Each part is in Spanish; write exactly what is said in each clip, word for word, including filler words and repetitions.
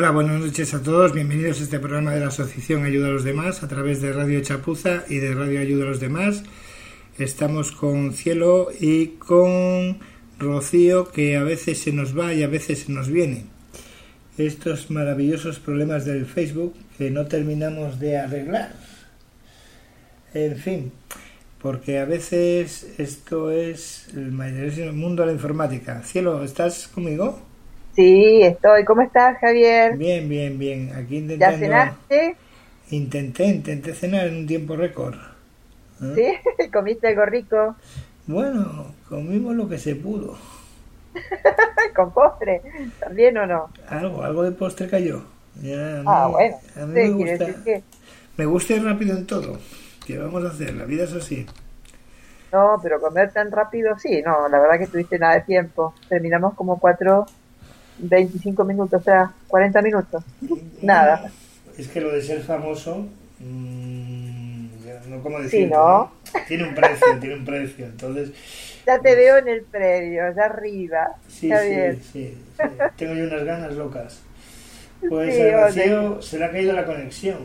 Hola, buenas noches a todos. Bienvenidos a este programa de la Asociación Ayuda a los Demás a través de Radio Chapuza y de Radio Ayuda a los Demás. Estamos con Cielo y con Rocío, que a veces se nos va y a veces se nos viene. Estos maravillosos problemas del Facebook que no terminamos de arreglar. En fin, porque a veces esto es el maravilloso mundo de la informática. Cielo, ¿estás conmigo? Sí, estoy. ¿Cómo estás, Javier? Bien, bien, bien. Aquí intentando... ¿Ya cenaste? Intenté, intenté cenar en un tiempo récord. ¿Eh? ¿Sí? ¿Comiste algo rico? Bueno, comimos lo que se pudo. ¿Con postre? ¿También o no? Algo, algo de postre cayó. Ya, a mí, ah, bueno. A mí Sí, me gusta, decir que... me gusta ir rápido en todo. ¿Qué vamos a hacer? La vida es así. No, pero comer tan rápido, sí. No, la verdad que tuviste nada de tiempo. Terminamos como cuatro... veinticinco minutos, o sea, cuarenta minutos. Nada. Es que lo de ser famoso, mmm, no como decir, sí, ¿no? Tiene un precio, tiene un precio. Entonces, ya te veo en el predio, allá arriba. Sí, Está sí, bien. sí, sí. Tengo yo unas ganas locas. Pues sí, a Rocío se le ha caído la conexión.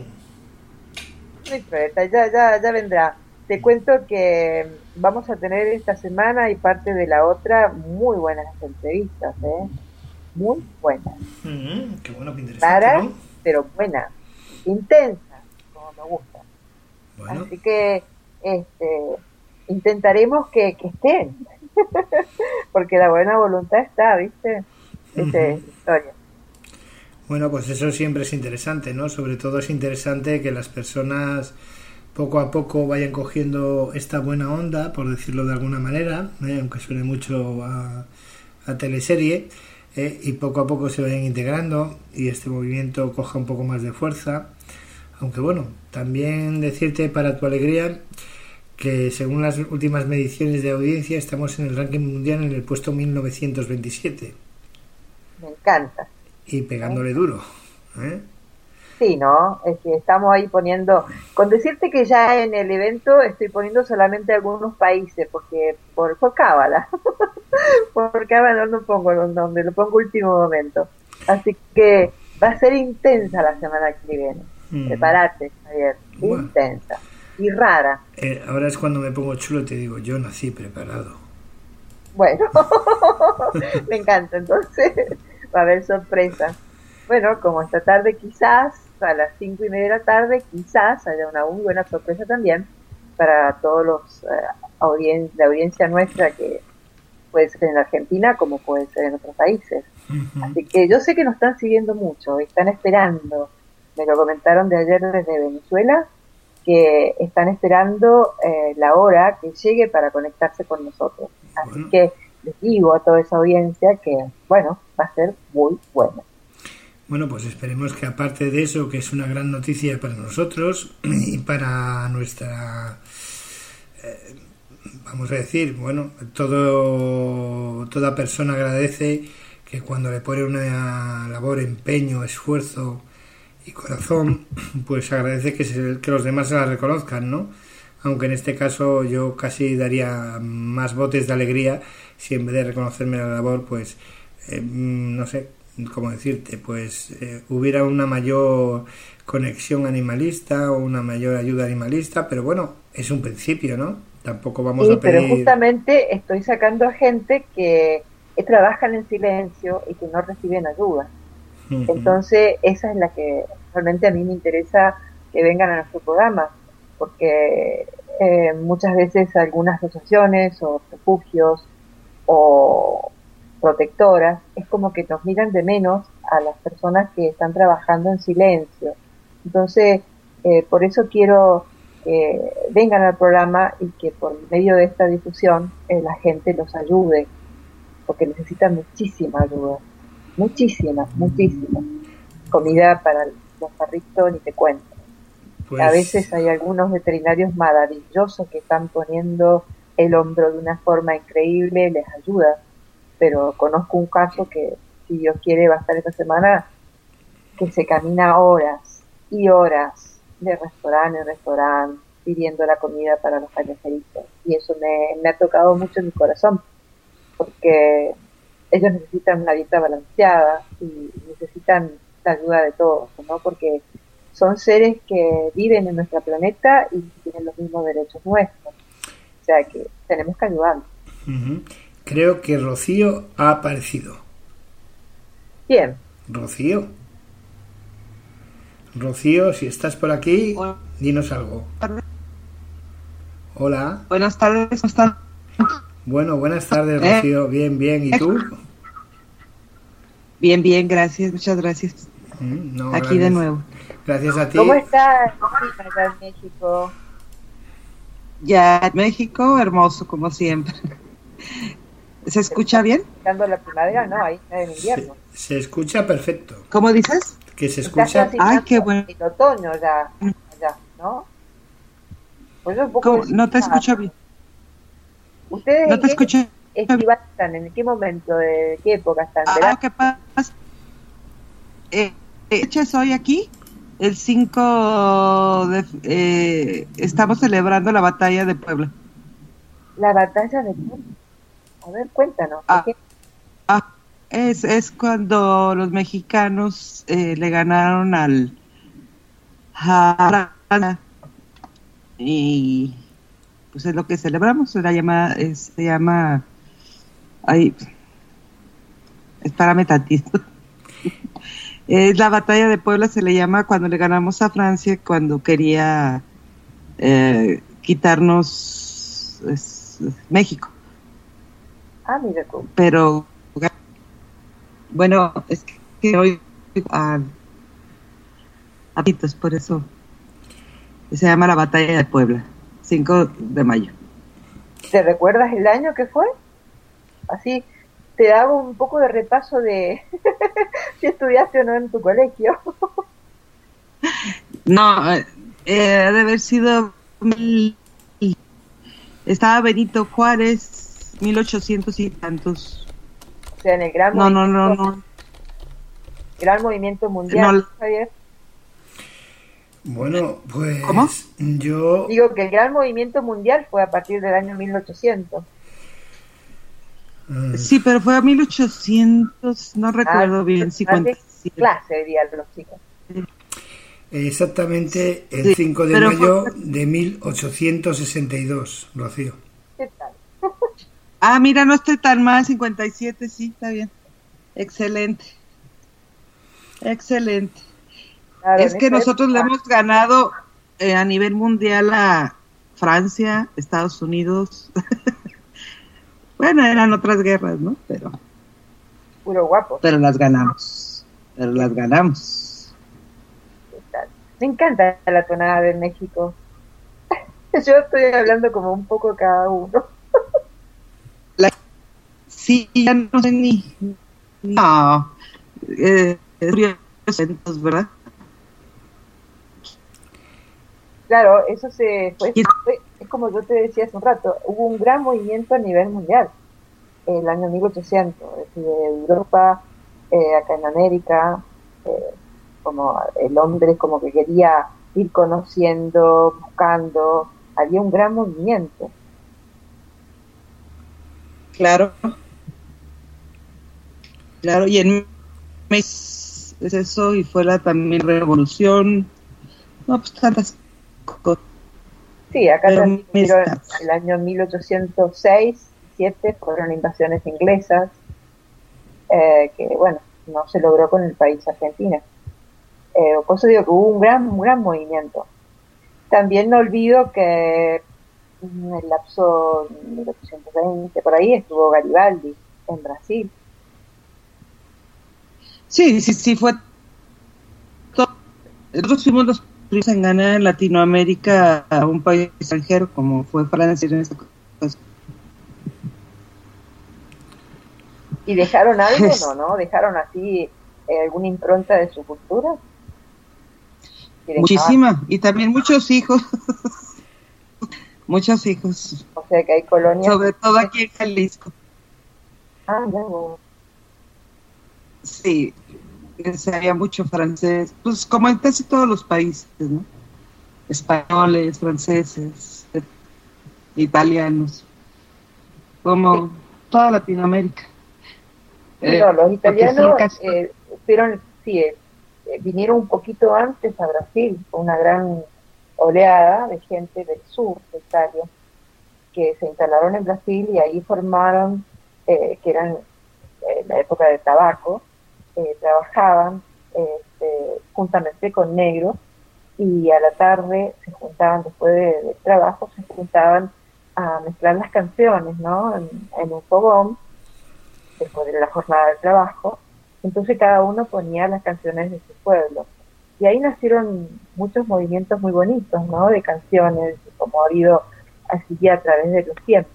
No importa, ya, ya, ya vendrá. Te cuento que vamos a tener esta semana y parte de la otra muy buenas entrevistas, ¿eh? Muy buena. Mm, qué bueno, qué interesante, Para, ¿no? pero buena, intensa, como me gusta. Bueno. Así que este, intentaremos que, que estén, porque la buena voluntad está, ¿viste? Esa es la historia. Bueno, pues eso siempre es interesante, ¿no? Sobre todo es interesante que las personas poco a poco vayan cogiendo esta buena onda, por decirlo de alguna manera, ¿eh? Aunque suene mucho a, a teleserie. Eh, y poco a poco se vayan integrando y este movimiento coja un poco más de fuerza, aunque bueno, también decirte para tu alegría que según las últimas mediciones de audiencia estamos en el ranking mundial en el puesto mil novecientos veintisiete. Me encanta. Y pegándole ¿Eh? duro, ¿eh? Sí, ¿no? Es que estamos ahí poniendo, con decirte que ya en el evento estoy poniendo solamente algunos países, porque por, por cábala, por cábala no pongo los nombres, lo pongo último momento. Así que va a ser intensa la semana que viene. Mm. Prepárate, Javier, bueno. Intensa y rara. Eh, ahora es cuando me pongo chulo y te digo, yo nací preparado. Bueno, me encanta, entonces va a haber sorpresas. Bueno, como esta tarde quizás, a las cinco y media de la tarde, quizás haya una muy buena sorpresa también para todos los uh, audien- la audiencia nuestra, que puede ser en Argentina como puede ser en otros países. Uh-huh. Así que yo sé que nos están siguiendo mucho, están esperando, me lo comentaron de ayer desde Venezuela, que están esperando eh, la hora que llegue para conectarse con nosotros. Así bueno. que les digo a toda esa audiencia que, bueno, va a ser muy bueno. Bueno, pues esperemos que aparte de eso, que es una gran noticia para nosotros y para nuestra, eh, vamos a decir, bueno, todo toda persona agradece que cuando le pone una labor, empeño, esfuerzo y corazón, pues agradece que, se, que los demás se la reconozcan, ¿no? Aunque en este caso yo casi daría más botes de alegría si en vez de reconocerme la labor, pues, eh, no sé, como decirte, pues eh, hubiera una mayor conexión animalista o una mayor ayuda animalista, pero bueno, es un principio, ¿no? Tampoco vamos sí, a pedir... pero justamente estoy sacando a gente que trabajan en silencio y que no reciben ayuda. Uh-huh. Entonces, esa es la que realmente a mí me interesa que vengan a nuestro programa, porque eh, muchas veces algunas asociaciones o refugios o protectoras, es como que nos miran de menos a las personas que están trabajando en silencio. Entonces, eh, por eso quiero que vengan al programa y que por medio de esta difusión eh, la gente los ayude, porque necesitan muchísima ayuda, muchísima, muchísima. Comida para los perritos, ni te cuento. Pues... A veces hay algunos veterinarios maravillosos que están poniendo el hombro de una forma increíble, les ayuda. Pero conozco un caso que, si Dios quiere, va a estar esta semana, que se camina horas y horas de restaurante en restaurante pidiendo la comida para los callejeritos. Y eso me, me ha tocado mucho en mi corazón, porque ellos necesitan una dieta balanceada y necesitan la ayuda de todos, ¿no? Porque son seres que viven en nuestro planeta y tienen los mismos derechos nuestros. O sea que tenemos que ayudarlos. Uh-huh. Creo que Rocío ha aparecido. ¿Quién? Rocío. Rocío, si estás por aquí, Hola. Dinos algo. Hola. Buenas tardes, ¿cómo están? Bueno, buenas tardes, Rocío. Bien, bien. ¿Y tú? Bien, bien, gracias, muchas gracias. Mm, no, Aquí gracias. de nuevo. Gracias a ti. ¿Cómo estás allá en México? Ya, México, hermoso, como siempre. ¿Se escucha bien? ¿Estando la primavera? No, ahí está en invierno. Se, se escucha perfecto. ¿Cómo dices? Que se Estás escucha. Ay, qué bueno. En otoño ya, allá, ¿no? Pues yo un poco ¿Cómo? No te escucho bien. ¿Ustedes No en te qué escucho. estival están? ¿En qué momento? ¿De qué época están? Ah, ¿Verano? ¿qué pasa? Eh, eh, soy aquí. El cinco de... Eh, estamos celebrando la batalla de Puebla. La batalla de Puebla. A ver, cuéntanos. Ah, ¿qué? ah, es, es cuando los mexicanos eh, le ganaron al a Francia y pues es lo que celebramos. La llama, es, se llama... Ay, espérame tantito. Es la batalla de Puebla, se le llama cuando le ganamos a Francia, cuando quería eh, quitarnos es, México. Ah, mira tú. Pero, bueno, es que hoy a, a pitos, por eso se llama la batalla de Puebla, cinco de mayo. ¿Te recuerdas el año que fue? Así te hago un poco de repaso de si estudiaste o no en tu colegio. No, eh, eh, ha de haber sido mil, estaba Benito Juárez, mil ochocientos y tantos. O sea, en el gran No, no, movimiento, no, no. gran movimiento mundial, No. Javier. Bueno, pues ¿Cómo? yo... Digo que el gran movimiento mundial fue a partir del año mil ochocientos. mm, Sí, pero fue a mil ochocientos, no recuerdo Ah, bien, cincuenta y siete. clase, dirían los chicos. exactamente el Sí, cinco de pero mayo fue- de mil ochocientos sesenta y dos, Rocío. ¿Qué tal? Ah, mira, no estoy tan mal, cincuenta y siete, sí, está bien. Excelente. Excelente. Claro, Es en que esa nosotros le época, hemos ganado eh, a nivel mundial a Francia, Estados Unidos. Bueno, eran otras guerras, ¿no? Pero, puro guapo. pero las ganamos. Pero las ganamos. ¿Qué tal? Me encanta la tonada de México. Yo estoy hablando como un poco cada uno. Sí, ya no sé ni... No. Eh, es ¿verdad? Claro, eso se fue, fue- es como yo te decía hace un rato, hubo un gran movimiento a nivel mundial el año mil ochocientos, es decir, de Europa, eh, acá en América, eh, como el hombre como que quería ir conociendo, buscando, había un gran movimiento. Claro. Claro, y en México es eso, y fue la también revolución. No, pues tantas cosas. Sí, acá Pero también me hubieron está- el año mil ochocientos seis, siete fueron invasiones inglesas, eh, que bueno, no se logró con el país Argentina. Eh, por eso digo que hubo un gran, un gran movimiento. También no olvido que en el lapso mil ochocientos veinte, por ahí estuvo Garibaldi en Brasil. Sí, sí, sí, fue todo. Nosotros fuimos los primeros en ganar en Latinoamérica a un país extranjero como fue Francia en esta cosa. ¿Y dejaron algo? No, ¿no? ¿Dejaron así eh, alguna impronta de su cultura? ¿Y dejaban- Muchísima, y también muchos hijos. Muchos hijos, O sea que hay colonias... sobre todo aquí en Jalisco. Ah, ya, bueno. Sí, se había mucho francés, pues como en casi todos los países, ¿no? Españoles, franceses, eh, italianos, como toda Latinoamérica. Sí, Eh, no, los porque sí, italianos casi- eh, fueron, sí, eh, eh, vinieron un poquito antes a Brasil, una gran oleada de gente del sur de Italia, que se instalaron en Brasil y ahí formaron, eh, que eran en la época del tabaco, eh, trabajaban este, juntamente con negros, y a la tarde se juntaban, después de, del trabajo, se juntaban a mezclar las canciones, ¿no? En, en un fogón, después de la jornada de trabajo. Entonces cada uno ponía las canciones de su pueblo. Y ahí nacieron muchos movimientos muy bonitos, ¿no? De canciones, como ha habido así a través de los tiempos.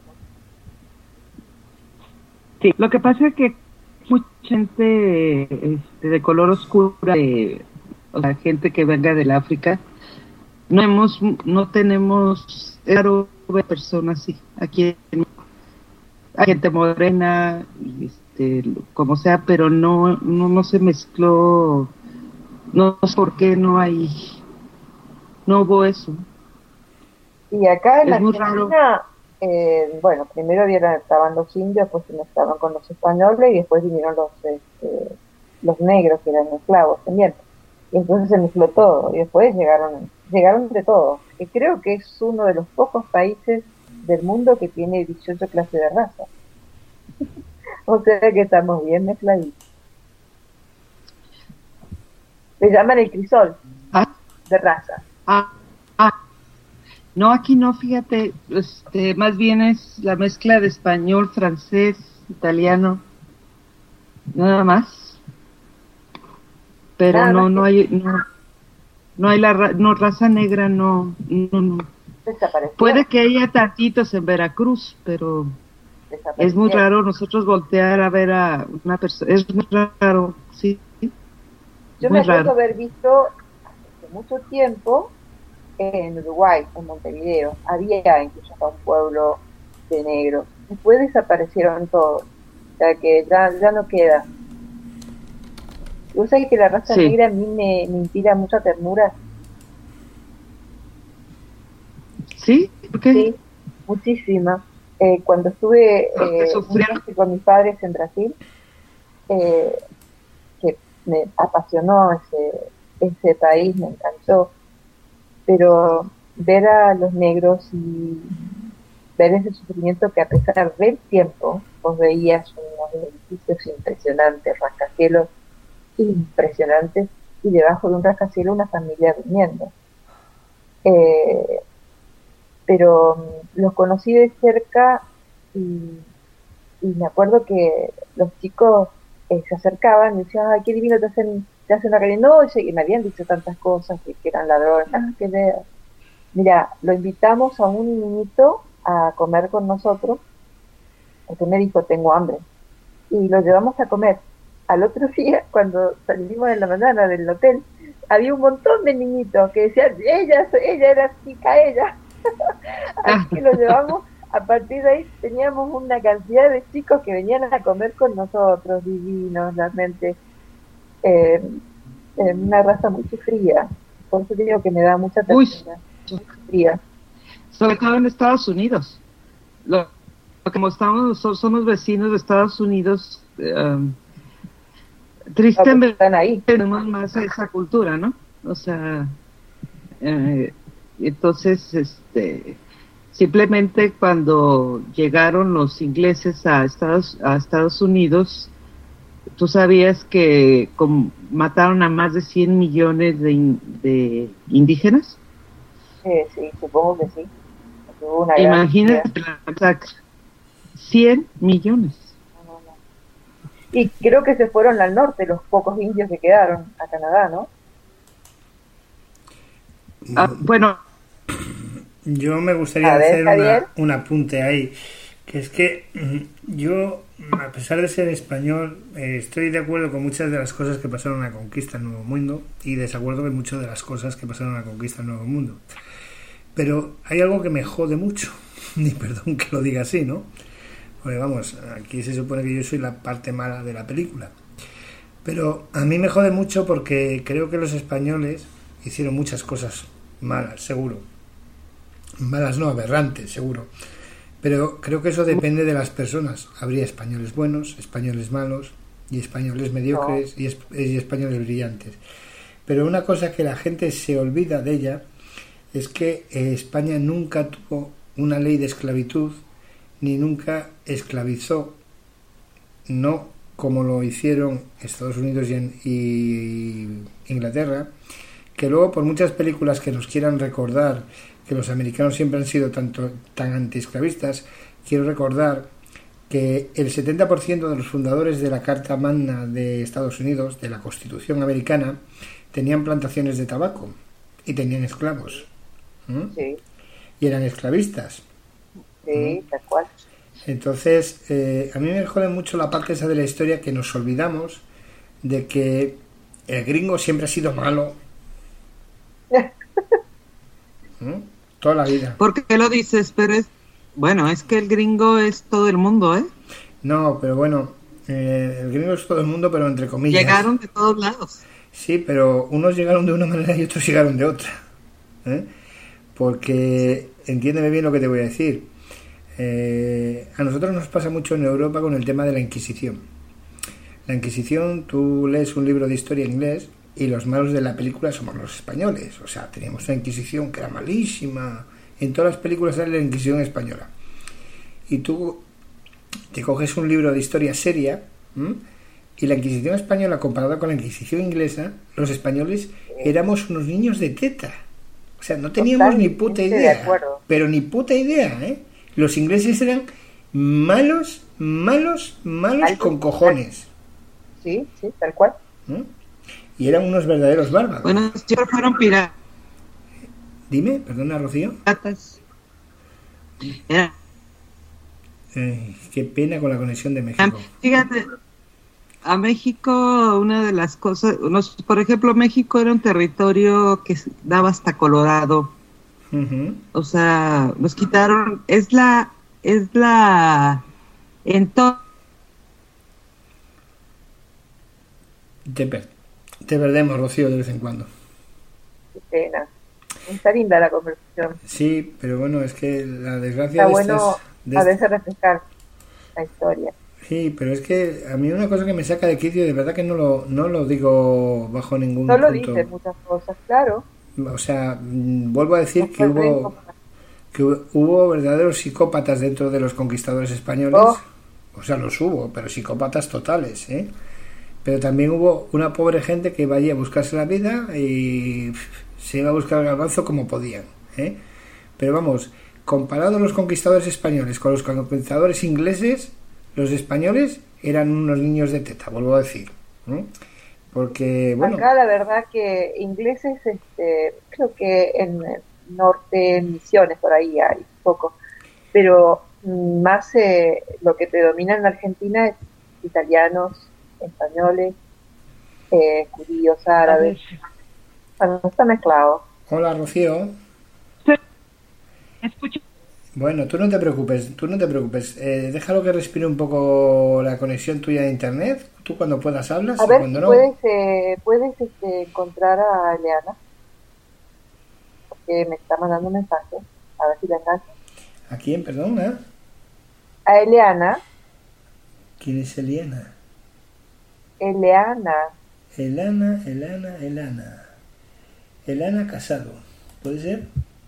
Sí, lo que pasa es que mucha gente este, de color oscuro, de, o sea, gente que venga del África, no hemos, no tenemos, es raro ver personas así. Aquí hay gente morena, este, como sea, pero no, no, no se mezcló, no sé por qué no hay, no hubo eso. Y acá en es Argentina, eh, bueno, primero vieron, estaban los indios, después se mezclaron con los españoles y después vinieron los este, los negros, que eran esclavos también. Y entonces se mezcló todo y después llegaron llegaron de todo. Y creo que es uno de los pocos países del mundo que tiene dieciocho clases de raza. O sea que estamos bien mezcladitos. Le llaman el crisol ah, de raza. Ah, ah. No, aquí no, fíjate, este, más bien es la mezcla de español, francés, italiano, nada más. Pero nada no, más no que... hay, no, no hay la ra no, raza negra, no, no, no. Puede que haya tantitos en Veracruz, pero es muy raro nosotros voltear a ver a una persona, es muy raro, sí. Yo me acuerdo haber visto hace mucho tiempo en Uruguay, en Montevideo, había incluso hasta un pueblo de negros. Después desaparecieron todos, o sea que ya, ya no queda. Vos sabés que la raza sí. negra a mí me, me inspira mucha ternura. ¿Sí? ¿Por qué? Sí, muchísima. Eh, cuando estuve eh, con mis padres en Brasil, eh, que me apasionó ese, ese país, me encantó, pero ver a los negros y ver ese sufrimiento que a pesar del tiempo, vos veías unos edificios impresionantes, rascacielos impresionantes, y debajo de un rascacielos una familia durmiendo. Eh, pero um, los conocí de cerca y, y me acuerdo que los chicos eh, se acercaban y decían, ay, qué divino, te hacen, te hacen una cariño, no, y me habían dicho tantas cosas, que, que eran ladrones, ah, qué de... Mira, lo invitamos a un niñito a comer con nosotros, porque me dijo, tengo hambre, y lo llevamos a comer. Al otro día, cuando salimos en la mañana del hotel, había un montón de niñitos que decían, ella, ella era chica, ella. Así que lo llevamos, a partir de ahí teníamos una cantidad de chicos que venían a comer con nosotros, divinos, realmente, eh, una raza muy sufrida. Por eso digo que me da mucha ternura. Fría. Sobre todo en Estados Unidos. Lo, como estamos, somos vecinos de Estados Unidos, um, tristemente están ahí. Tenemos más esa cultura, ¿no? O sea, eh, entonces, este, simplemente cuando llegaron los ingleses a Estados, a Estados Unidos, tú sabías que como, mataron a más de cien millones de, in, de indígenas. Sí, sí, supongo que sí. Una Imagínate la masacre. cien millones. No, no, no. Y creo que se fueron al norte los pocos indios que quedaron a Canadá, ¿no? Ah, bueno. Yo me gustaría ver, hacer una, un apunte ahí, que es que yo, a pesar de ser español, eh, estoy de acuerdo con muchas de las cosas que pasaron en la conquista del Nuevo Mundo y desacuerdo con muchas de las cosas que pasaron en la conquista del Nuevo Mundo. Pero hay algo que me jode mucho, y perdón que lo diga así, ¿no? Porque vamos, aquí se supone que yo soy la parte mala de la película. Pero a mí me jode mucho porque creo que los españoles hicieron muchas cosas malas, seguro. Malas no, aberrantes, seguro. Pero creo que eso depende de las personas. Habría españoles buenos, españoles malos, y españoles mediocres, y, es, y españoles brillantes. Pero una cosa que la gente se olvida de ella es que eh, España nunca tuvo una ley de esclavitud, ni nunca esclavizó, no como lo hicieron Estados Unidos y, en, y Inglaterra, que luego por muchas películas que nos quieran recordar que los americanos siempre han sido tanto, tan antiesclavistas, quiero recordar que el setenta por ciento de los fundadores de la Carta Magna de Estados Unidos, de la Constitución americana, tenían plantaciones de tabaco y tenían esclavos. ¿Mm? Sí. Y eran esclavistas. Sí, tal cual. Entonces, eh, a mí me jode mucho la parte esa de la historia que nos olvidamos de que el gringo siempre ha sido malo. ¿Mm? Toda la vida. ¿Por qué lo dices? Pero es, bueno, es que el gringo es todo el mundo, ¿eh? No, pero bueno, eh, el gringo es todo el mundo, pero entre comillas. Llegaron de todos lados. Sí, pero unos llegaron de una manera y otros llegaron de otra. ¿Eh? Porque, entiéndeme bien lo que te voy a decir. Eh, a nosotros nos pasa mucho en Europa con el tema de la Inquisición. La Inquisición, tú lees un libro de historia en inglés y los malos de la película somos los españoles. O sea, teníamos una Inquisición que era malísima. En todas las películas sale la Inquisición española. Y tú te coges un libro de historia seria, ¿m? Y la Inquisición española comparada con la Inquisición inglesa, los españoles éramos unos niños de teta. O sea, no teníamos ni puta idea. Pero ni puta idea, ¿eh? Los ingleses eran malos, malos, malos Algo, con cojones. Sí, sí, tal cual. ¿Mm? Y eran unos verdaderos bárbaros. Bueno, siempre fueron piratas. Dime, perdona, Rocío. Era. Eh, qué pena con la conexión de México. Fíjate, a México una de las cosas, nos, por ejemplo, México era un territorio que daba hasta Colorado. Uh-huh. O sea, nos quitaron, es la, es la, entonces. Te, per- te perdemos, Rocío, de vez en cuando. Qué pena. Está linda la conversación. Sí, pero bueno, es que la desgracia Está de bueno estas... de a est- veces refrescar la historia. Sí, pero es que a mí una cosa que me saca de quicio, de verdad que no lo, no lo digo bajo ningún No lo punto. dicen muchas cosas, claro. O sea, mm, vuelvo a decir No que fue hubo, que hu- hubo verdaderos psicópatas dentro de los conquistadores españoles. Oh. O sea, los hubo, pero psicópatas totales, ¿eh? Pero también hubo una pobre gente que iba allí a buscarse la vida y se iba a buscar el garbanzo como podían, ¿eh? Pero vamos, comparado los conquistadores españoles con los conquistadores ingleses, los españoles eran unos niños de teta, vuelvo a decir, ¿eh? Porque, bueno... Acá la verdad que ingleses, este, creo que en el norte, en Misiones, por ahí hay poco, pero mm, más eh, lo que predomina en Argentina es italianos, españoles, eh, judíos, árabes. Bueno, está mezclado. Hola, Rocío. Escucho. Bueno, tú no te preocupes, tú no te preocupes. Eh, déjalo que respire un poco la conexión tuya de internet. Tú cuando puedas hablas A y ver cuando si no... puedes, eh, puedes este, encontrar a Eliana, porque me está mandando un mensaje. A ver si la engancho. ¿A quién, perdón? ¿eh? A Eliana, ¿Quién es Eliana? Eliana, Elana, Elana, Elana. Elana Casado. ¿Puede ser?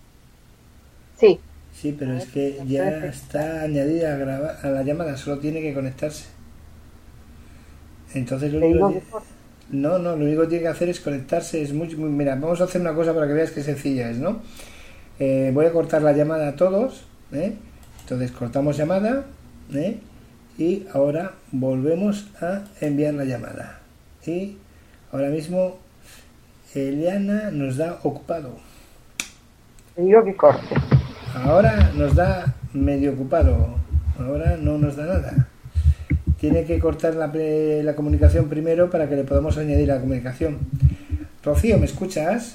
sí. Sí, pero es que ya está añadida a, graba- a la llamada, solo tiene que conectarse. Entonces lo Te único digo que... que por- No, no, lo único que tiene que hacer es conectarse. Es muy, muy- Mira, vamos a hacer una cosa para que veas qué sencilla es, ¿no? Eh, voy a cortar la llamada a todos, ¿eh? Entonces cortamos llamada, ¿eh? Y ahora volvemos a enviar la llamada. Y ahora mismo Eliana nos da ocupado. te digo que corte. Ahora nos da medio ocupado. Ahora no nos da nada. Tiene que cortar la, pre- la comunicación primero para que le podamos añadir la comunicación. Rocío, ¿me escuchas?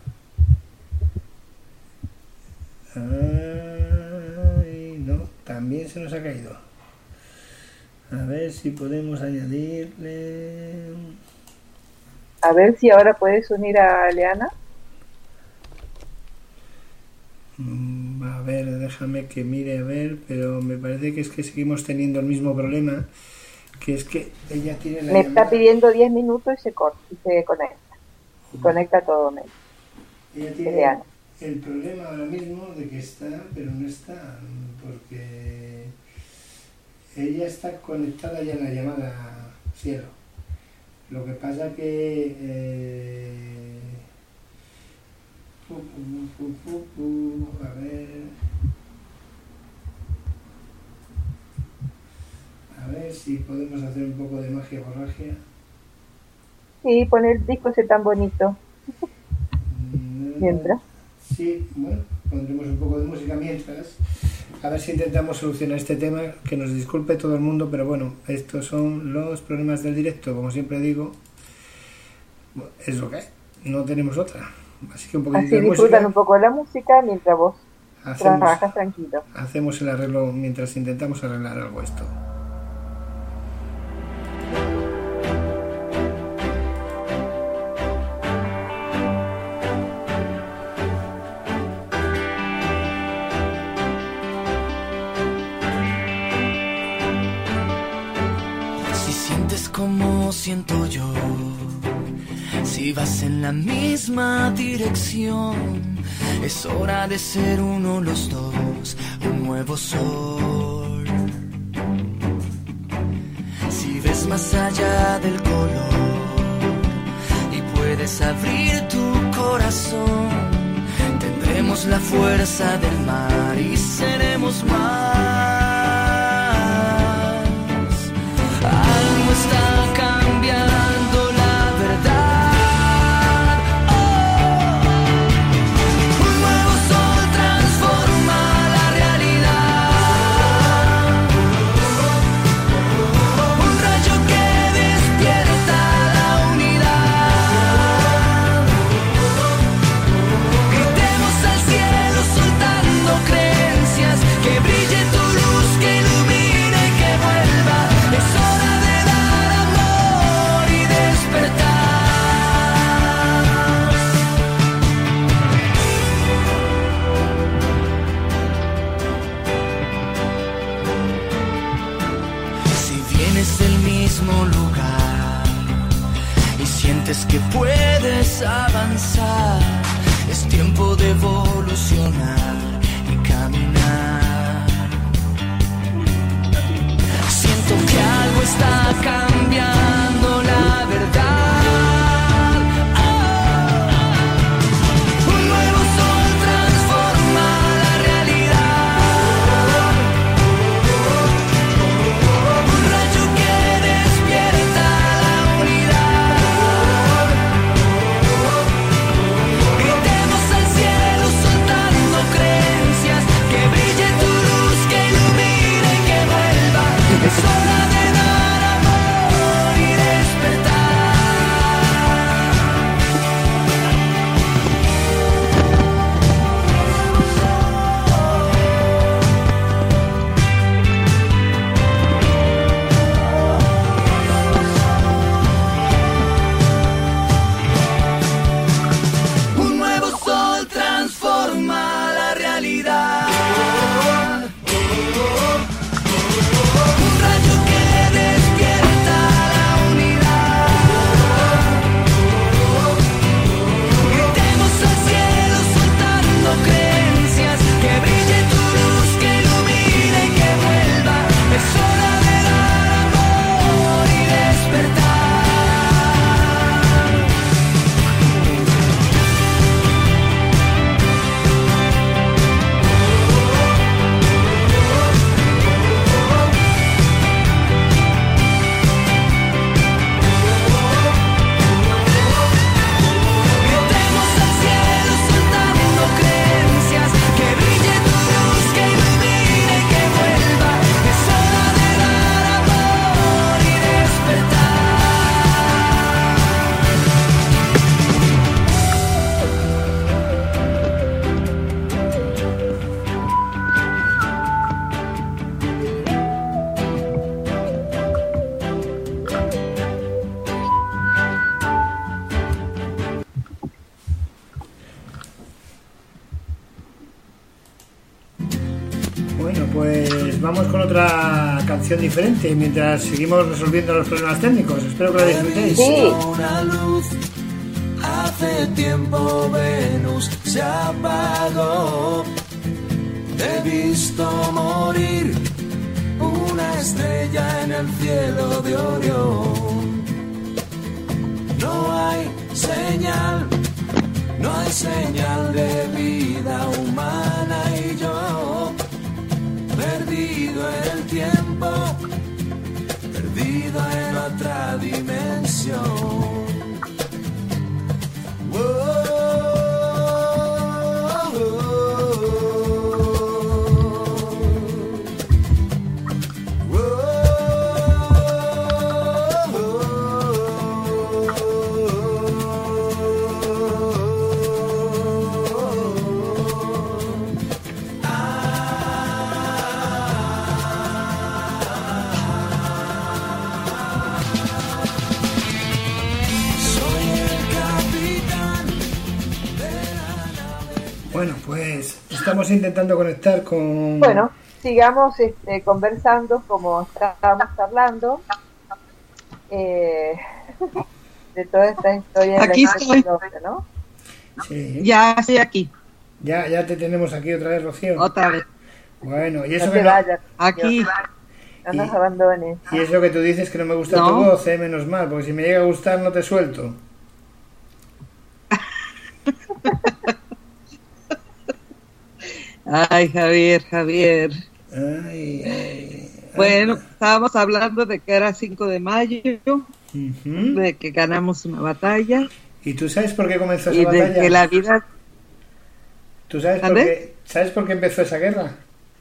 Ay, no, también se nos ha caído. A ver si podemos añadirle... A ver si ahora puedes unir a Eliana. Mm, A ver, déjame que mire a ver, pero me parece que es que seguimos teniendo el mismo problema, que es que ella tiene la Me está llamada... pidiendo diez minutos y se corta y se conecta. y conecta todo. Ella tiene el problema ahora mismo de que está, pero no está, porque ella está conectada ya en la llamada cielo. Lo que pasa que eh, pu, pu, pu, pu, pu, a ver a ver si podemos hacer un poco de magia borragia. Sí, poner el disco ese tan bonito. Mientras. Sí, bueno, pondremos un poco de música mientras. A ver si intentamos solucionar este tema. Que nos disculpe todo el mundo, pero bueno, estos son los problemas del directo, como siempre digo. Es lo que hay, no tenemos otra. Así que un poquito Así de disfrutan música. Un poco de la música mientras vos hacemos, trabajas tranquilo. Hacemos el arreglo mientras intentamos arreglar algo esto. Como siento yo, si vas en la misma dirección, es hora de ser uno los dos, un nuevo sol. Si ves más allá del color y puedes abrir tu corazón, tendremos la fuerza del mar y seremos más. Algo está cambiando la verdad. Oh, un nuevo sol transforma la realidad. Un rayo que despierta la unidad. Gritemos al cielo soltando creencias, que brille tu luz, que ilumine y que vuelva. Es hora de dar amor y despertar. Si vienes del mismo lugar y sientes que puedes avanzar, es tiempo de evolucionar y caminar. Siento que algo está cambiando la verdad. Oh, un nuevo sol transforma la realidad. Un rayo que despierta la unidad. Gritemos al cielo soltando creencias, que brille tu luz, que ilumine y que vuelva. Es hora de dar amor y despertar. Un nuevo sol transforma la realidad. Un rayo que despierta la unidad. Gritemos al cielo soltando creencias, que brille tu luz, que ilumine y que vuelva. Es hora de dar amor y despertar. Gritemos al cielo soltando creencias, que brille tu luz, que ilumine y que vuelva. Es hora de dar amor y despertar. Bueno, pues vamos con otra canción diferente mientras seguimos resolviendo los problemas técnicos. Espero que la disfrutéis. Sí. Una luz a hace tiempo Venus se apagó. He visto morir una estrella en el cielo de Orión. No hay señal, no hay señal de vida humana y yo, perdido en el tiempo, perdido en otra dimensión. Bueno, pues estamos intentando conectar con... Bueno, sigamos este, conversando como estábamos hablando eh, de toda esta historia. Aquí de la estoy. doce, ¿no? Sí. Ya estoy aquí, Ya, ya te tenemos aquí otra vez, Rocío. otra vez. Bueno, y eso No que te no- vayas, Aquí. Dios, no nos Y- abandones. y eso que tú dices que no me gusta No. tu voz, eh, menos mal, porque si me llega a gustar no te suelto. Ay, Javier, Javier. Ay, ay. Bueno, estábamos hablando de que era cinco de mayo, Ujú. de que ganamos una batalla ¿Y tú sabes por qué comenzó esa y de batalla? que la vida... ¿Tú sabes por ¿Ande? qué, sabes por qué empezó esa guerra?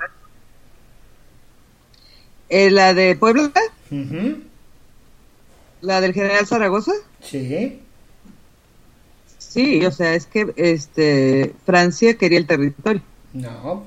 eh, la de Puebla, Ujú. la del general Zaragoza. Sí. Sí, o sea, es que este Francia quería el territorio. No.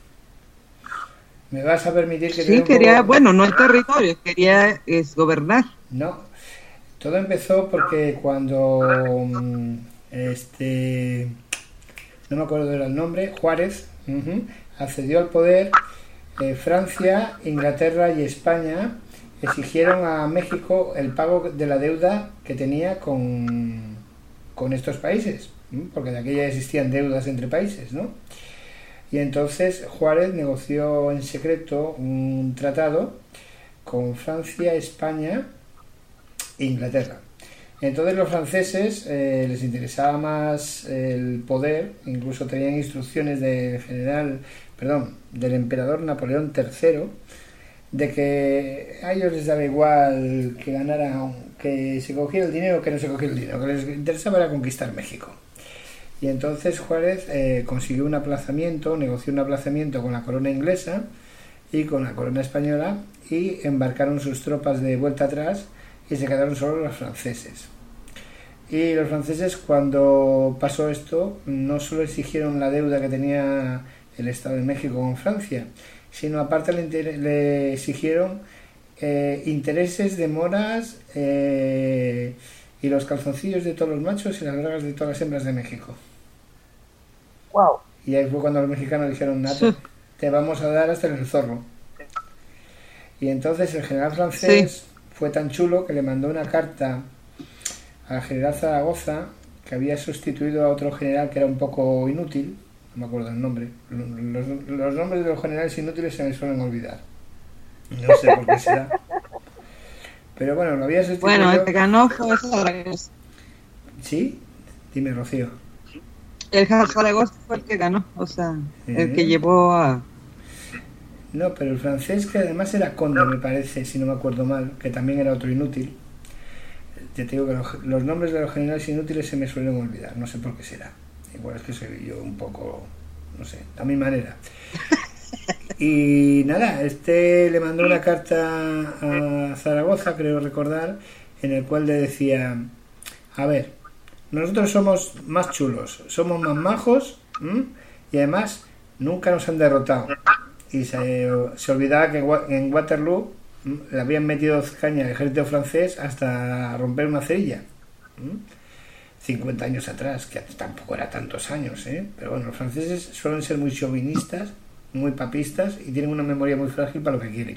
¿Me vas a permitir que te dé Sí, un quería, poco- bueno, no el territorio, quería es gobernar. No. Todo empezó porque cuando mm, este no me acuerdo del nombre, Juárez, ujú, accedió al poder, eh, Francia, Inglaterra y España exigieron a México el pago de la deuda que tenía con, con estos países, ¿m? Porque de aquella existían deudas entre países, ¿no? Y entonces Juárez negoció en secreto un tratado con Francia, España e Inglaterra. Entonces los franceses eh, les interesaba más el poder, incluso tenían instrucciones del general, perdón, del emperador Napoleón tercero, de que a ellos les daba igual que ganara, que se cogiera el dinero o que no se cogiera el dinero, que les interesaba era conquistar México. Y entonces Juárez eh, consiguió un aplazamiento, negoció un aplazamiento con la corona inglesa y con la corona española y embarcaron sus tropas de vuelta atrás y se quedaron solo los franceses. Y los franceses, cuando pasó esto, no solo exigieron la deuda que tenía el Estado de México con Francia, sino aparte le, inter- le exigieron eh, intereses, demoras eh, y los calzoncillos de todos los machos y las bragas de todas las hembras de México. Wow. Y ahí fue cuando los mexicanos dijeron, nada, te, te vamos a dar hasta en el zorro. Y entonces el general francés Sí. fue tan chulo que le mandó una carta al general Zaragoza, que había sustituido a otro general que era un poco inútil, no me acuerdo el nombre. Los, los nombres de los generales inútiles se me suelen olvidar. No sé por qué será. Pero bueno, lo había sustituido. Bueno, el que ganó fue Zaragoza. ¿Sí? Dime, Rocío. El Zaragoza fue el que ganó, o sea, el que Ujú. llevó a... No, pero el francés, que además era conde, me parece, si no me acuerdo mal, que también era otro inútil. Ya te digo que los, los nombres de los generales inútiles se me suelen olvidar, no sé por qué será. Igual es que soy yo un poco, no sé, a mi manera. Y nada, este le mandó una carta a Zaragoza, creo recordar, en el cual le decía, a ver, nosotros somos más chulos, somos más majos, ¿m? Y además nunca nos han derrotado. Y se, se olvidaba que en Waterloo ¿m? le habían metido caña al ejército francés hasta romper una cerilla. ¿m? cincuenta años atrás, que tampoco era tantos años, ¿eh? Pero bueno, los franceses suelen ser muy chauvinistas, muy papistas y tienen una memoria muy frágil para lo que quieren.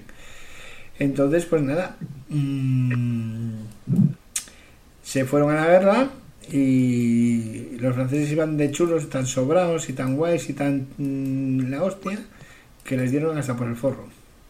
Entonces, pues nada, mmm, se fueron a la guerra y los franceses iban de chulos, tan sobrados y tan guays y tan mmm, la hostia, que les dieron hasta por el forro.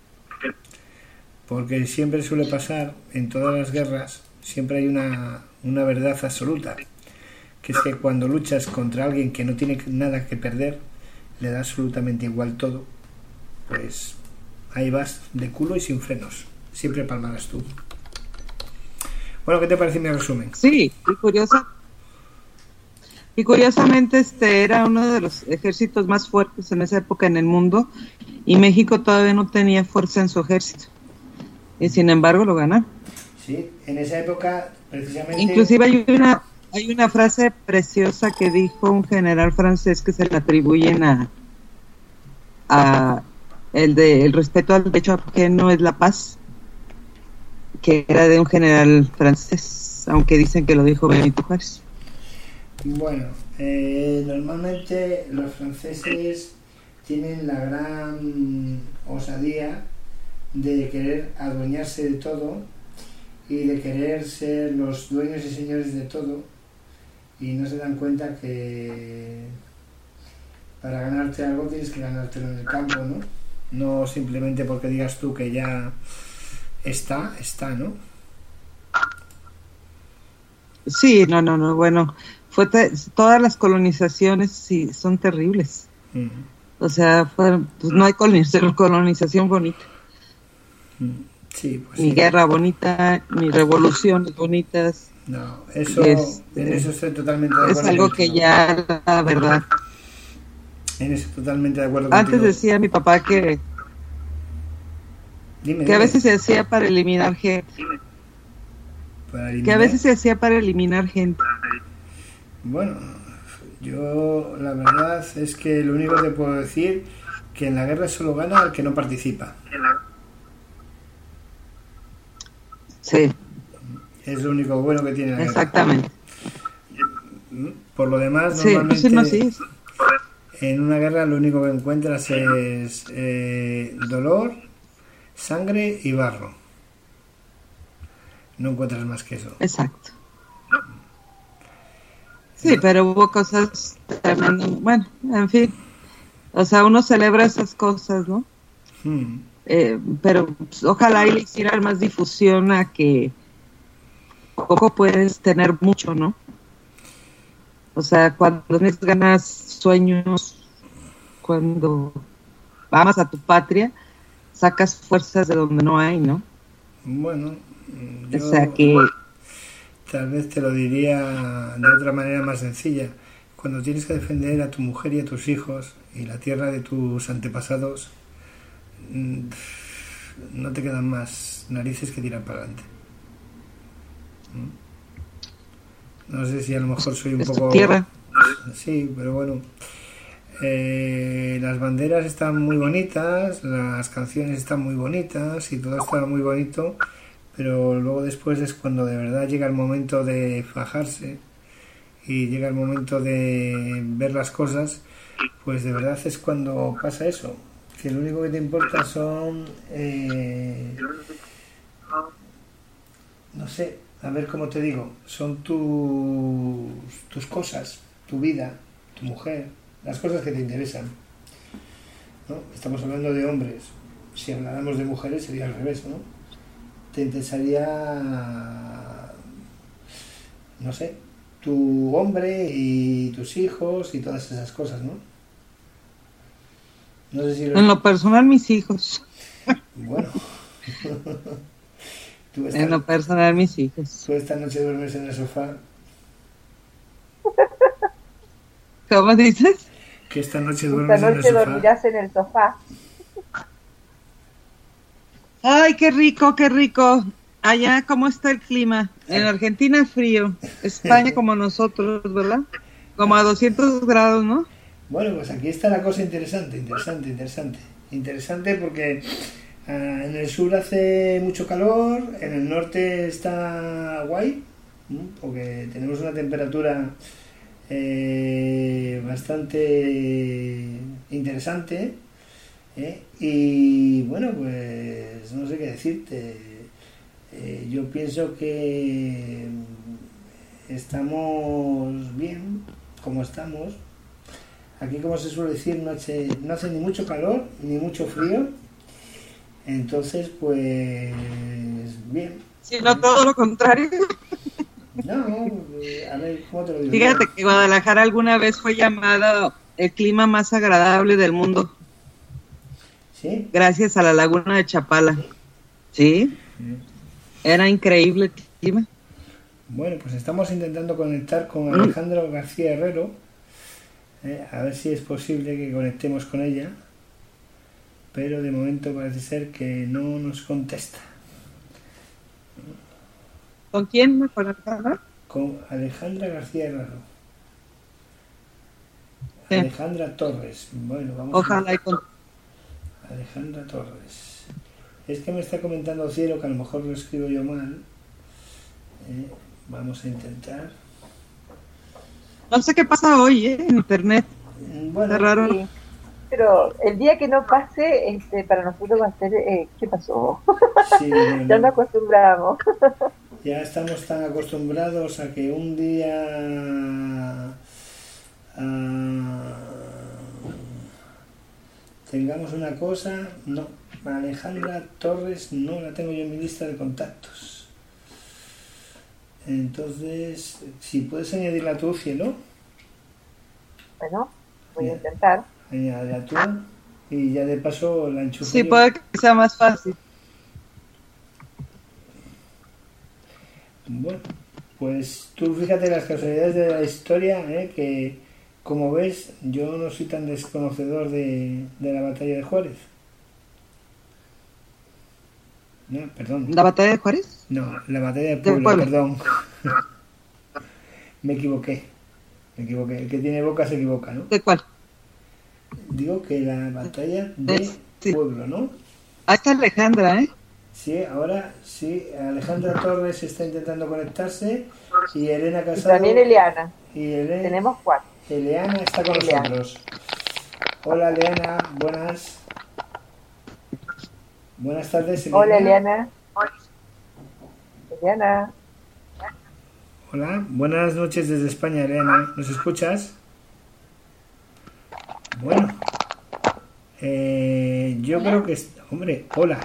Porque siempre suele pasar en todas las guerras, siempre hay una, una verdad absoluta, que es que cuando luchas contra alguien que no tiene nada que perder, le da absolutamente igual todo, pues ahí vas de culo y sin frenos, siempre palmarás tú. Bueno, ¿qué te parece mi resumen? Sí, y curiosa y curiosamente este era uno de los ejércitos más fuertes en esa época en el mundo, y México todavía no tenía fuerza en su ejército, y sin embargo lo ganaron. Sí, en esa época precisamente... Inclusive hay una hay una frase preciosa que dijo un general francés que se le atribuyen a a el de el respeto al derecho ajeno es la paz, que era de un general francés, aunque dicen que lo dijo Benito Juárez. Bueno, eh, normalmente los franceses tienen la gran osadía de querer adueñarse de todo y de querer ser los dueños y señores de todo, y no se dan cuenta que para ganarte algo tienes que ganártelo en el campo, ¿no? No simplemente porque digas tú que ya está, está, ¿no? Sí, no, no, no, bueno, fue te, todas las colonizaciones sí son terribles. Uh-huh. O sea, fue, pues no hay colonización, colonización bonita. Sí, pues ni sí. Guerra bonita, ni revoluciones bonitas. No, eso, es, en eso estoy totalmente de acuerdo. Es algo que ya, la verdad. En eso totalmente de acuerdo Antes contigo. decía mi papá que dime, que dime. a veces se hacía para eliminar gente. ¿Para eliminar? Que a veces se hacía para eliminar gente. Bueno, yo la verdad es que lo único que puedo decir que en la guerra solo gana el que no participa. Sí. Es lo único bueno que tiene la guerra. Exactamente. Por lo demás, sí, normalmente no, sí. en una guerra lo único que encuentras es eh, dolor, sangre y barro. No encuentras más que eso. Exacto. Sí, pero hubo cosas tremendas. Bueno, en fin. O sea, uno celebra esas cosas, ¿no? Hmm. Eh, pero pues, ojalá y le hicieran más difusión a que poco puedes tener mucho, ¿no? O sea, cuando tienes ganas, sueños, cuando amas a tu patria, sacas fuerzas de donde no hay, ¿no? Bueno, yo o sea que tal vez te lo diría de otra manera más sencilla. Cuando tienes que defender a tu mujer y a tus hijos y la tierra de tus antepasados, no te quedan más narices que tirar para adelante. No sé si a lo mejor soy un es poco... tu tierra. Sí, pero bueno. Eh, las banderas están muy bonitas, las canciones están muy bonitas y todo está muy bonito, pero luego después es cuando de verdad llega el momento de fajarse y llega el momento de ver las cosas, pues de verdad es cuando pasa eso, que lo único que te importa son eh, no sé, a ver cómo te digo, son tus tus cosas, tu vida, tu mujer, las cosas que te interesan, ¿no? Estamos hablando de hombres, si habláramos de mujeres sería al revés, ¿no? Te interesaría, no sé, tu hombre y tus hijos y todas esas cosas, ¿no? No sé si lo... En lo personal, mis hijos. Bueno. Tú esta... En lo personal, mis hijos. Tú esta noche duermes en el sofá. ¿Cómo dices? Que esta noche duermes esta noche en el sofá. dormirás en el sofá. Ay, qué rico, qué rico. Allá, ¿cómo está el clima? En Argentina frío. España como nosotros, ¿verdad? Como a doscientos grados, ¿no? Bueno, pues aquí está la cosa interesante, interesante, interesante. Interesante porque uh, en el sur hace mucho calor, en el norte está guay, ¿no? Porque tenemos una temperatura eh, bastante interesante, ¿eh? Y bueno, pues no sé qué decirte. Eh, yo pienso que estamos bien, como estamos. Aquí, como se suele decir, no hace, no hace ni mucho calor ni mucho frío. Entonces, pues, bien. Si no, todo lo contrario. No, a ver, ¿cómo te lo digo? Fíjate que Guadalajara alguna vez fue llamado el clima más agradable del mundo. ¿Sí? Gracias a la laguna de Chapala. Sí. Sí. Era increíble el clima. Bueno, pues estamos intentando conectar con Alejandro García Herrero. Eh, a ver si es posible que conectemos con ella. Pero de momento parece ser que no nos contesta. ¿Con quién me conectaba? Con Alejandra García Herrero. Sí. Alejandra Torres. Bueno, vamos Ojalá a y con... Alejandra Torres. Es que me está comentando Cielo que a lo mejor lo escribo yo mal. Eh, vamos a intentar. No sé qué pasa hoy, ¿eh? En internet. Bueno, Está raro. Sí. Pero el día que no pase, este, para nosotros va a ser, eh, ¿qué pasó? sí, bueno, Ya nos acostumbramos. ya estamos tan acostumbrados a que un día uh, tengamos una cosa. No, Alejandra Torres no la tengo yo en mi lista de contactos. Entonces, si puedes añadirla tú, Cielo. Bueno, voy Bien. a intentar. Añádela tú y ya de paso la enchufo Sí, yo. puede que sea más fácil. Bueno, pues tú fíjate las casualidades de la historia, ¿eh? Que como ves yo no soy tan desconocedor de, de la batalla de Juárez. No, perdón. ¿La batalla de Juárez? No, la batalla de Del Puebla, pueblo. perdón. Me equivoqué. Me equivoqué. El que tiene boca se equivoca, ¿no? ¿De cuál? Digo que la batalla de Sí. Pueblo, ¿no? Ahí está Alejandra, ¿eh? Sí, ahora sí, Alejandra Torres está intentando conectarse y Elena Y Casado también Eliana. y Ele- Tenemos cuatro. Eleana está con Eleana. nosotros. Hola Eleana, buenas. Buenas tardes, Eleana. Hola, Eliana. Eliana. Hola, buenas noches desde España, Eleana. ¿Nos escuchas? Bueno, eh, yo ¿Hola? creo que... es- Hombre, hola.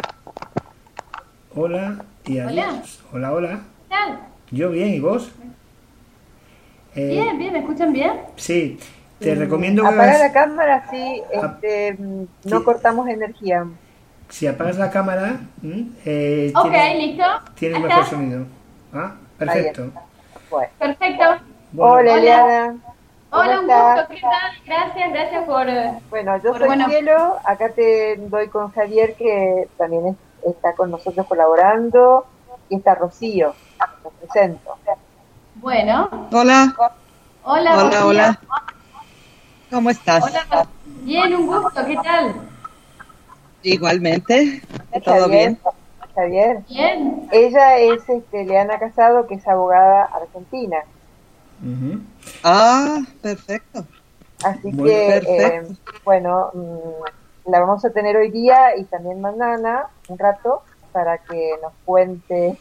Hola y adiós. Hola, hola. ¿Qué tal? Yo bien, ¿y vos? Eh, Bien, bien, ¿me escuchan bien? Sí, te recomiendo que Apaga hagas- la cámara, así este, mm, no Sí. cortamos energía. si apagas la cámara, ¿m? eh, Ok, tienes, listo. tienes Ahí mejor está. sonido. Ah, perfecto. Bueno. Perfecto. Bueno, Hola, Hola. Eliana. ¿Cómo Hola, un estás? gusto. ¿Qué tal? Gracias, gracias por... eh, Bueno, yo Bueno, soy bueno. Cielo, acá te doy con Javier, que también es- está con nosotros colaborando, y está Rocío, lo presento. Bueno. Hola. Hola, Hola, Rocío. hola. ¿Cómo estás? Hola, Rocío. Bien, un gusto. ¿Qué tal? Igualmente. ¿Todo Javier, bien? Javier, Bien. ella es este, Eliana Casado, que es abogada argentina, ujú. Ah, perfecto. así Bueno, que, perfecto. eh, bueno, mm, la vamos a tener hoy día y también mañana, un rato, para que nos cuente.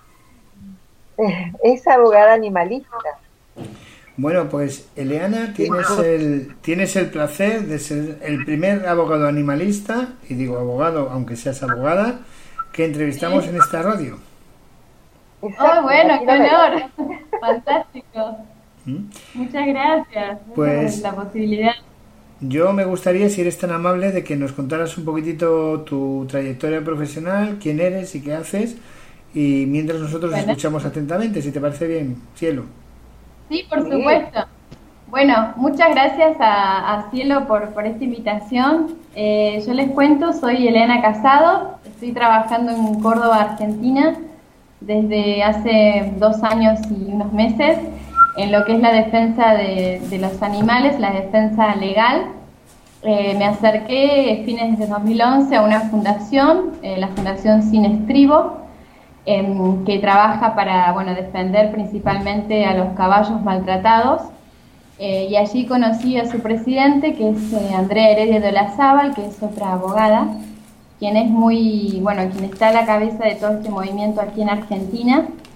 Es abogada animalista. Bueno, pues Eleana, tienes el, tienes el placer de ser el primer abogado animalista, y digo abogado, aunque seas abogada, que entrevistamos en esta radio. Oh, bueno, qué imagínate. honor. Fantástico. ¿Mm? Muchas gracias Pues- por la posibilidad. Yo me gustaría, si eres tan amable, de que nos contaras un poquitito tu trayectoria profesional, quién eres y qué haces, y mientras nosotros Bueno. escuchamos atentamente, si te parece bien, Cielo. Sí, por Sí. supuesto. Bueno, muchas gracias a, a Cielo por, por esta invitación. Eh, yo les cuento, soy Elena Casado, estoy trabajando en Córdoba, Argentina, desde hace dos años y unos meses, en lo que es la defensa de, de los animales, la defensa legal. Eh, me acerqué a fines de dos mil once a una fundación, eh, la Fundación Sin Estribo, em, que trabaja para, bueno, defender principalmente a los caballos maltratados. Eh, y allí conocí a su presidente, que es eh, Andrea Heredia de Olazábal, que es otra abogada, quien es muy, bueno, quien está a la cabeza de todo este movimiento aquí en Argentina.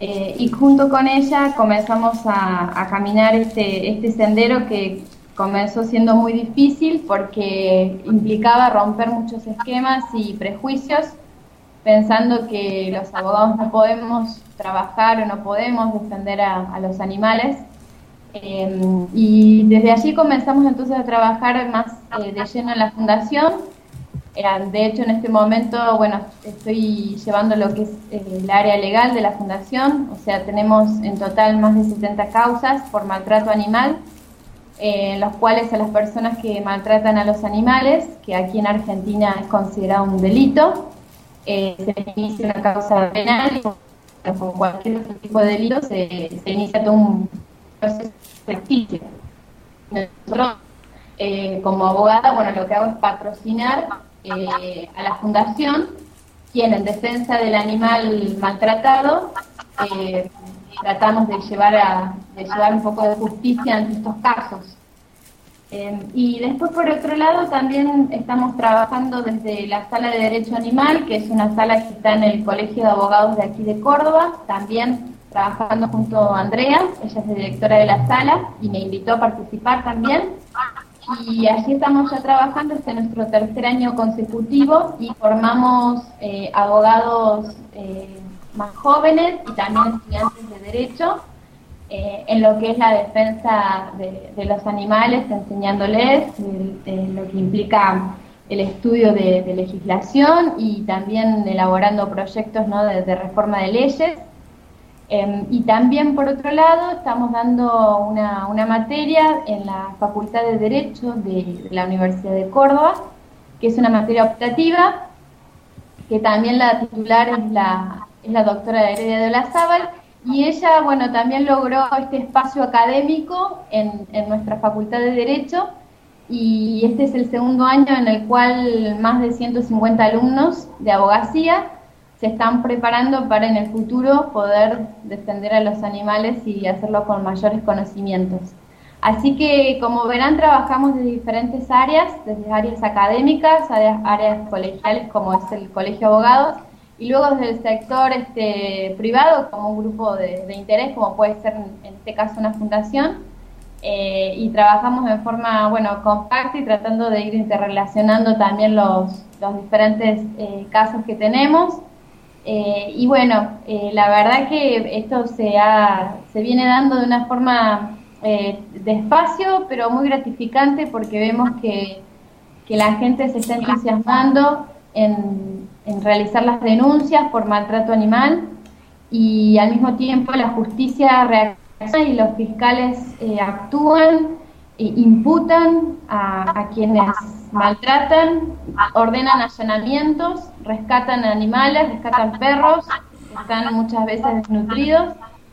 eh, y junto con ella comenzamos a, a caminar este, este sendero que comenzó siendo muy difícil porque implicaba romper muchos esquemas y prejuicios, pensando que los abogados no podemos trabajar o no podemos defender a, a los animales. Eh, y desde allí comenzamos entonces a trabajar más eh, de lleno en la fundación. Eh, de hecho, en este momento, bueno, estoy llevando lo que es eh, el área legal de la fundación, o sea, tenemos en total más de setenta causas por maltrato animal, eh, en los cuales a las personas que maltratan a los animales, que aquí en Argentina es considerado un delito, eh, se inicia una causa penal, y con cualquier otro tipo de delito se, se inicia todo un proceso de justicia. Nosotros, eh, como abogada, bueno, lo que hago es patrocinar eh, a la fundación, quien en defensa del animal maltratado eh, tratamos de llevar a de llevar un poco de justicia ante estos casos. Eh, y después, por otro lado, también estamos trabajando desde la Sala de Derecho Animal, que es una sala que está en el Colegio de Abogados de aquí de Córdoba, también trabajando junto a Andrea, ella es directora de la sala y me invitó a participar también. Y allí estamos ya trabajando, este es nuestro tercer año consecutivo y formamos eh, abogados eh, más jóvenes y también estudiantes de Derecho eh, en lo que es la defensa de, de los animales, enseñándoles el, el, lo que implica el estudio de, de legislación y también elaborando proyectos, ¿no?, de, de reforma de leyes. Eh, y también, por otro lado, estamos dando una, una materia en la Facultad de Derecho de, de la Universidad de Córdoba, que es una materia optativa, que también la titular es la, es la doctora Heredia de Olazábal, y ella, bueno, también logró este espacio académico en, en nuestra Facultad de Derecho, y este es el segundo año en el cual más de ciento cincuenta alumnos de abogacía se están preparando para en el futuro poder defender a los animales y hacerlo con mayores conocimientos. Así que, como verán, trabajamos de diferentes áreas, desde áreas académicas, áreas, áreas colegiales como es el Colegio de Abogados, y luego desde el sector este, privado como un grupo de, de interés, como puede ser en este caso una fundación, eh, y trabajamos en forma, bueno, compacta y tratando de ir interrelacionando también los, los diferentes eh, casos que tenemos. Eh, y bueno, eh, la verdad que esto se, ha, se viene dando de una forma eh, despacio, pero muy gratificante porque vemos que, que la gente se está entusiasmando en, en realizar las denuncias por maltrato animal y al mismo tiempo la justicia reacciona y los fiscales eh, actúan, e imputan a, a quienes maltratan, ordenan allanamientos, rescatan animales, rescatan perros, que están muchas veces desnutridos,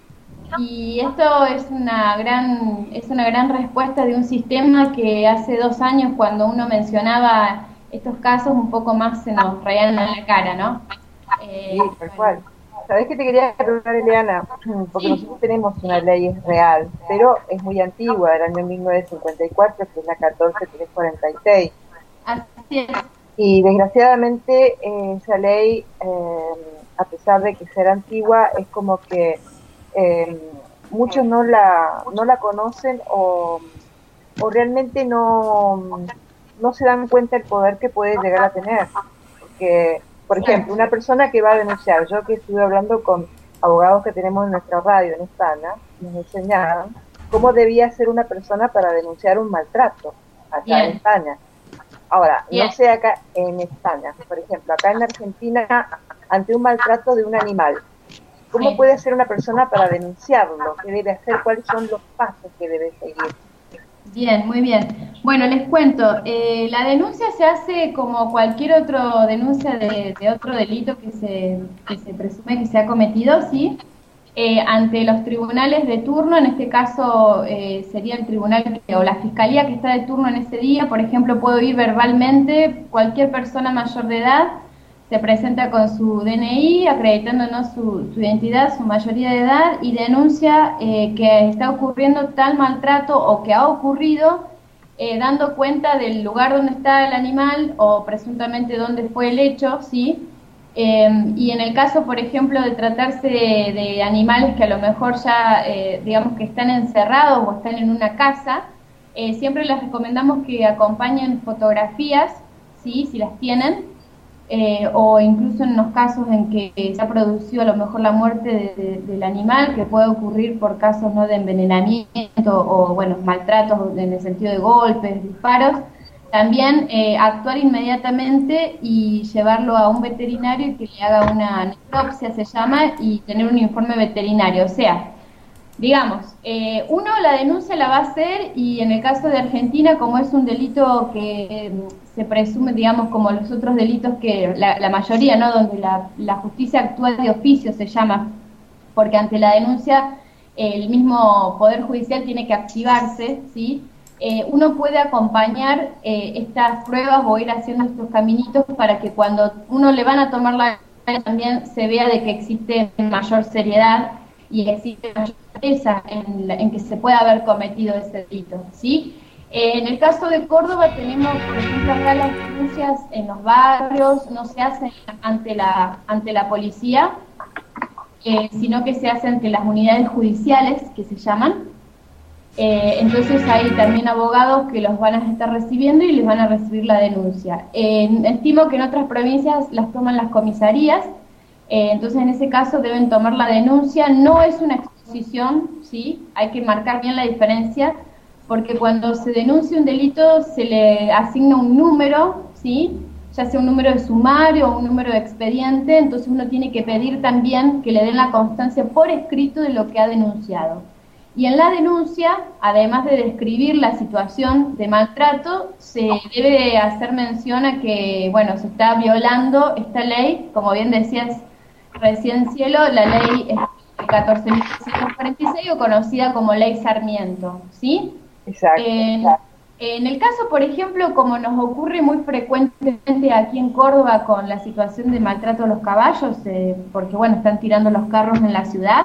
y esto es una gran es una gran respuesta de un sistema que hace dos años, cuando uno mencionaba estos casos, un poco más se nos reían en la cara, ¿no? Eh, sí, tal cual. ¿Sabés qué te quería preguntar, Eliana? Porque sí, nosotros tenemos una ley real, pero es muy antigua, del año mil novecientos cincuenta y cuatro, que es la catorce mil trescientos cuarenta y seis. Así es. Y desgraciadamente eh, esa ley, eh, a pesar de que ser antigua, es como que eh, muchos no la no la conocen o, o realmente no, no se dan cuenta del poder que puede llegar a tener. Porque, por ejemplo, una persona que va a denunciar, yo que estuve hablando con abogados que tenemos en nuestra radio en España, nos enseñaron cómo debía ser una persona para denunciar un maltrato acá Bien. en España. Ahora, Bien. no sé acá en España, por ejemplo, acá en Argentina, ante un maltrato de un animal, ¿cómo Bien. puede ser una persona para denunciarlo? ¿Qué debe hacer? ¿Cuáles son los pasos que debe seguir? Bien, muy bien. Bueno, les cuento, eh, la denuncia se hace como cualquier otra denuncia de, de otro delito que se, que se presume que se ha cometido, ¿sí? Eh, ante los tribunales de turno, en este caso eh, sería el tribunal o la fiscalía que está de turno en ese día. Por ejemplo, puedo ir verbalmente, cualquier persona mayor de edad se presenta con su D N I, acreditándonos su, su identidad, su mayoría de edad, y denuncia eh, que está ocurriendo tal maltrato o que ha ocurrido, eh, dando cuenta del lugar donde está el animal o presuntamente dónde fue el hecho, ¿sí? Eh, y en el caso, por ejemplo, de tratarse de, de animales que a lo mejor ya, eh, digamos que están encerrados o están en una casa, eh, siempre les recomendamos que acompañen fotografías, ¿sí? Si las tienen, eh, o incluso en los casos en que se ha producido a lo mejor la muerte de, de, del animal, que puede ocurrir por casos, ¿no?, de envenenamiento o, bueno, maltratos en el sentido de golpes, disparos. También eh, actuar inmediatamente y llevarlo a un veterinario y que le haga una necropsia, se llama, y tener un informe veterinario. O sea, digamos, eh, uno la denuncia la va a hacer, y en el caso de Argentina, como es un delito que eh, se presume, digamos, como los otros delitos que la, la mayoría, ¿no?, donde la, la justicia actúa de oficio, se llama, porque ante la denuncia el mismo Poder Judicial tiene que activarse, ¿sí? Eh, uno puede acompañar eh, estas pruebas o ir haciendo estos caminitos para que cuando uno le van a tomar la también se vea de que existe mayor seriedad y existe mayor certeza en, la, en que se pueda haber cometido ese delito, ¿sí? Eh, en el caso de Córdoba tenemos, por ejemplo, acá las denuncias en los barrios no se hacen ante la, ante la policía, eh, sino que se hace ante las unidades judiciales, que se llaman. Eh, entonces hay también abogados que los van a estar recibiendo y les van a recibir la denuncia. Eh, estimo que en otras provincias las toman las comisarías, eh, entonces en ese caso deben tomar la denuncia. No es una exposición, ¿sí? Hay que marcar bien la diferencia, porque cuando se denuncia un delito se le asigna un número, ¿sí?, ya sea un número de sumario o un número de expediente, entonces uno tiene que pedir también que le den la constancia por escrito de lo que ha denunciado. Y en la denuncia, además de describir la situación de maltrato, se debe hacer mención a que, bueno, se está violando esta ley, como bien decías recién, Cielo, la ley catorce mil trescientos cuarenta y seis, o conocida como Ley Sarmiento, ¿sí? Exacto. En, en el caso, por ejemplo, como nos ocurre muy frecuentemente aquí en Córdoba con la situación de maltrato a los caballos, eh, porque, bueno, están tirando los carros en la ciudad,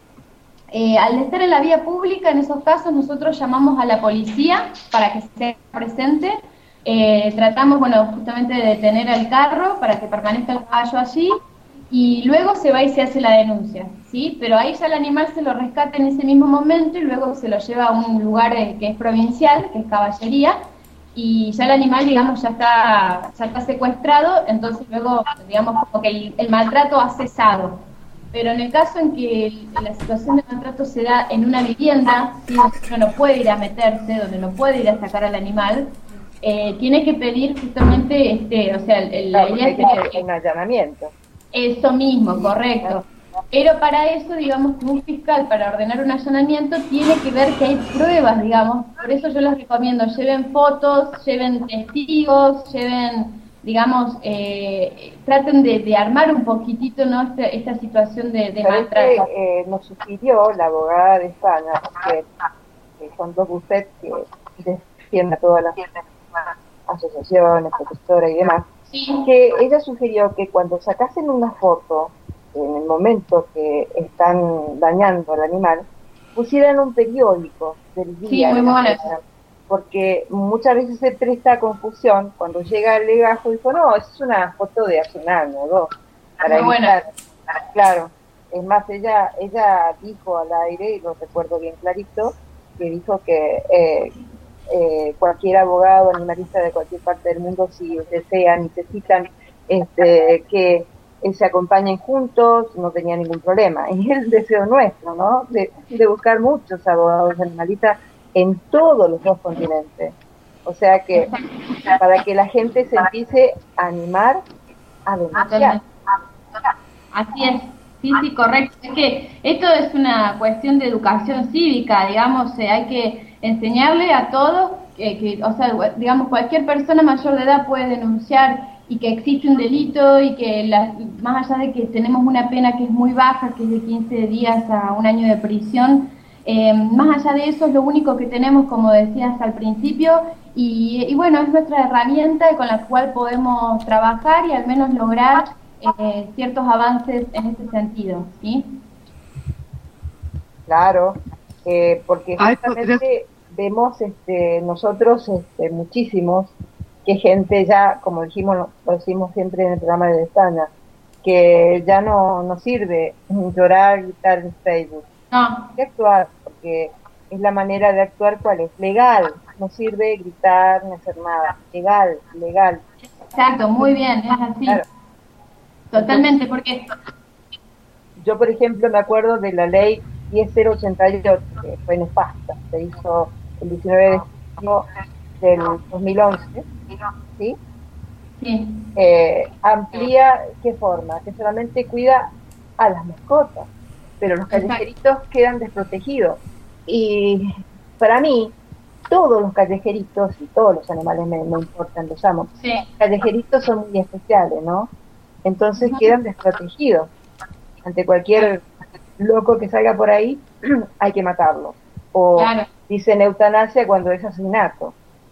Eh, al estar en la vía pública, en esos casos nosotros llamamos a la policía para que esté presente, eh, tratamos, bueno, justamente de detener el carro para que permanezca el caballo allí, y luego se va y se hace la denuncia, ¿sí? Pero ahí ya el animal se lo rescata en ese mismo momento y luego se lo lleva a un lugar eh, que es provincial, que es caballería, y ya el animal, digamos, ya está, ya está secuestrado, entonces luego, digamos, como que el, el maltrato ha cesado. Pero en el caso en que el, la situación de maltrato se da en una vivienda, ¿sí?, donde uno no puede ir a meterse, donde no puede ir a sacar al animal, eh, tiene que pedir justamente, este, o sea, el, la claro, idea es que... un allanamiento. Eso mismo, correcto. Pero para eso, digamos, que un fiscal, para ordenar un allanamiento, tiene que ver que hay pruebas, digamos. Por eso yo les recomiendo, lleven fotos, lleven testigos, lleven... digamos, eh, traten de, de armar un poquitito, ¿no?, esta, esta situación de, de maltrato. Que, eh, nos sugirió la abogada de España, que, que son dos bufetes que defienden a todas las asociaciones, profesoras y demás, sí, que ella sugirió que cuando sacasen una foto, en el momento que están dañando al animal, pusieran un periódico del día. Sí, muy bueno. Porque muchas veces se presta confusión cuando llega el legajo y dijo, no, es una foto de hace un año o dos, para muy evitar, bueno. Claro, es más, ella ella dijo al aire, y lo recuerdo bien clarito, que dijo que eh, eh, cualquier abogado animalista de cualquier parte del mundo, si desean, necesitan este, que eh, se acompañen juntos, no tenía ningún problema. Y es el deseo nuestro, ¿no?, de, de buscar muchos abogados animalistas en todos los dos continentes. O sea que, para que la gente se empiece a animar a denunciar. Así es, sí, sí, correcto. Es que esto es una cuestión de educación cívica, digamos, eh, hay que enseñarle a todos que, que, o sea, digamos, cualquier persona mayor de edad puede denunciar, y que existe un delito, y que la, más allá de que tenemos una pena que es muy baja, que es de quince días a un año de prisión, Eh, más allá de eso es lo único que tenemos, como decías al principio, y, y bueno, es nuestra herramienta con la cual podemos trabajar y al menos lograr eh, ciertos avances en ese sentido, ¿sí? Claro, eh, porque justamente vemos este, nosotros este, muchísimos que gente ya, como dijimos, lo decimos siempre en el programa de España, que ya no, no sirve llorar, gritar en Facebook. No. Hay que actuar, porque es la manera de actuar, ¿cuál es? Legal. No sirve gritar ni hacer nada. Legal, legal. Exacto, muy bien, es así. Claro. Totalmente, porque... Yo, por ejemplo, me acuerdo de la ley diez mil ochenta y ocho, que fue nefasta. Se hizo el diecinueve de junio del dos mil once, ¿sí? Sí. Eh, amplía, ¿qué forma? Que solamente cuida a las mascotas, pero los callejeritos quedan desprotegidos. Y para mí, todos los callejeritos y todos los animales me, me importan, los amo. Sí. Callejeritos son muy especiales, ¿no? Entonces uh-huh. quedan desprotegidos. Ante cualquier loco que salga por ahí, hay que matarlo. O claro. dicen eutanasia cuando es asesinato.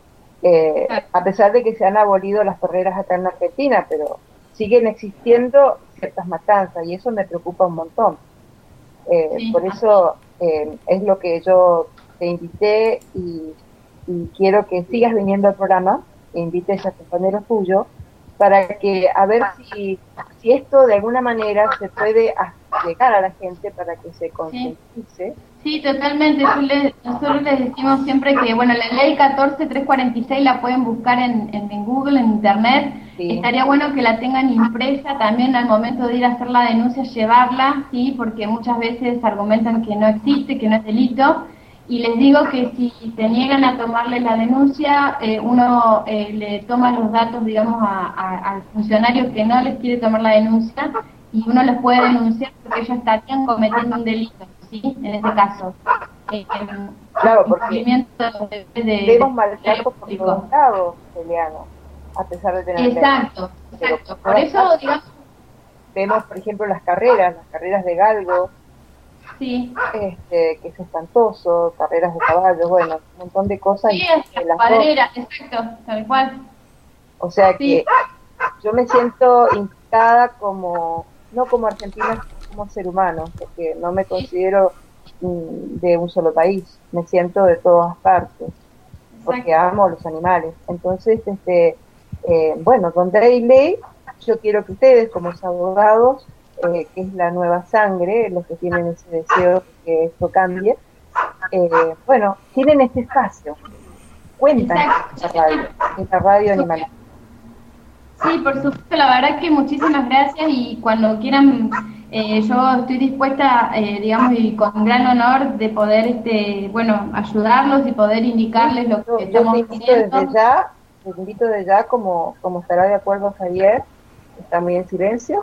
Eh, claro. A pesar de que se han abolido las torreras acá en Argentina, pero siguen existiendo ciertas matanzas y eso me preocupa un montón. Eh, sí. Por eso eh, es lo que yo te invité y, y quiero que sigas viniendo al programa, e invites a compañeros tuyos, para que a ver si, si esto de alguna manera se puede llegar a la gente para que se concientice. Sí, totalmente. Nosotros les decimos siempre que, bueno, la ley catorce mil trescientos cuarenta y seis la pueden buscar en, en, en Google, en Internet. Sí. Estaría bueno que la tengan impresa también al momento de ir a hacer la denuncia, llevarla, sí, porque muchas veces argumentan que no existe, que no es delito. Y les digo que si se niegan a tomarle la denuncia, eh, uno eh, le toma los datos, digamos, a, a, al funcionario que no les quiere tomar la denuncia y uno les puede denunciar porque ellos estarían cometiendo un delito, ¿sí? En ese caso. Eh, claro, porque de, de, vemos maltratos por todos lados, Eliano, a pesar de tener... Exacto, ley. exacto. Por eso, digamos... Vemos, por ejemplo, las carreras, las carreras de galgos, sí. este, que es espantoso, carreras de caballos, bueno, un montón de cosas. Sí, es la padrera, exacto, tal cual. O sea sí. que yo me siento implicada como, no como argentina, sino como ser humano, porque no me considero mm, de un solo país, me siento de todas partes, porque exacto. amo los animales. Entonces, este, eh, bueno, donde hay ley, yo quiero que ustedes, como abogados, Eh, que es la nueva sangre, los que tienen ese deseo de que esto cambie, eh, bueno, tienen este espacio, cuentan esta radio, esta radio animal. Sí, por supuesto, la verdad que muchísimas gracias y cuando quieran, eh, yo estoy dispuesta, eh, digamos, y con gran honor de poder, este, bueno, ayudarlos y poder indicarles lo que yo, estamos yo te invito haciendo. Desde ya, te invito desde ya, como, como estará de acuerdo Javier, está muy en silencio,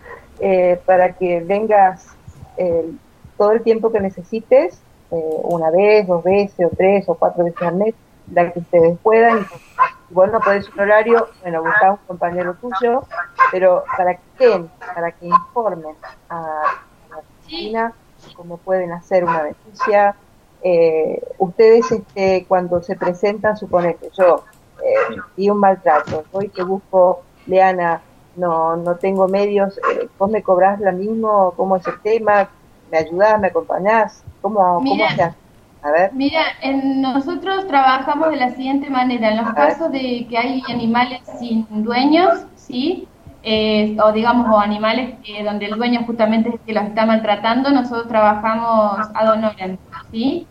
Eh, para que vengas eh, todo el tiempo que necesites, eh, una vez, dos veces, o tres, o cuatro veces al mes, la que ustedes puedan. Y vos no podés un horario, bueno, buscar un compañero tuyo, pero para que estén, para que informen a la Argentina cómo pueden hacer una denuncia. Eh, ustedes, este, cuando se presentan, suponete, yo eh, di un maltrato, voy que busco, Leana, no no tengo medios, eh, vos me cobrás lo mismo, ¿cómo es el tema? ¿Me ayudás, me acompañás? ¿Cómo, mira, cómo se hace? A ver. Mira, en, nosotros trabajamos de la siguiente manera, en los casos de que hay animales sin dueños, ¿sí? Eh, o digamos, o animales que, donde el dueño justamente es el que los está maltratando, nosotros trabajamos ad honorem, ¿sí?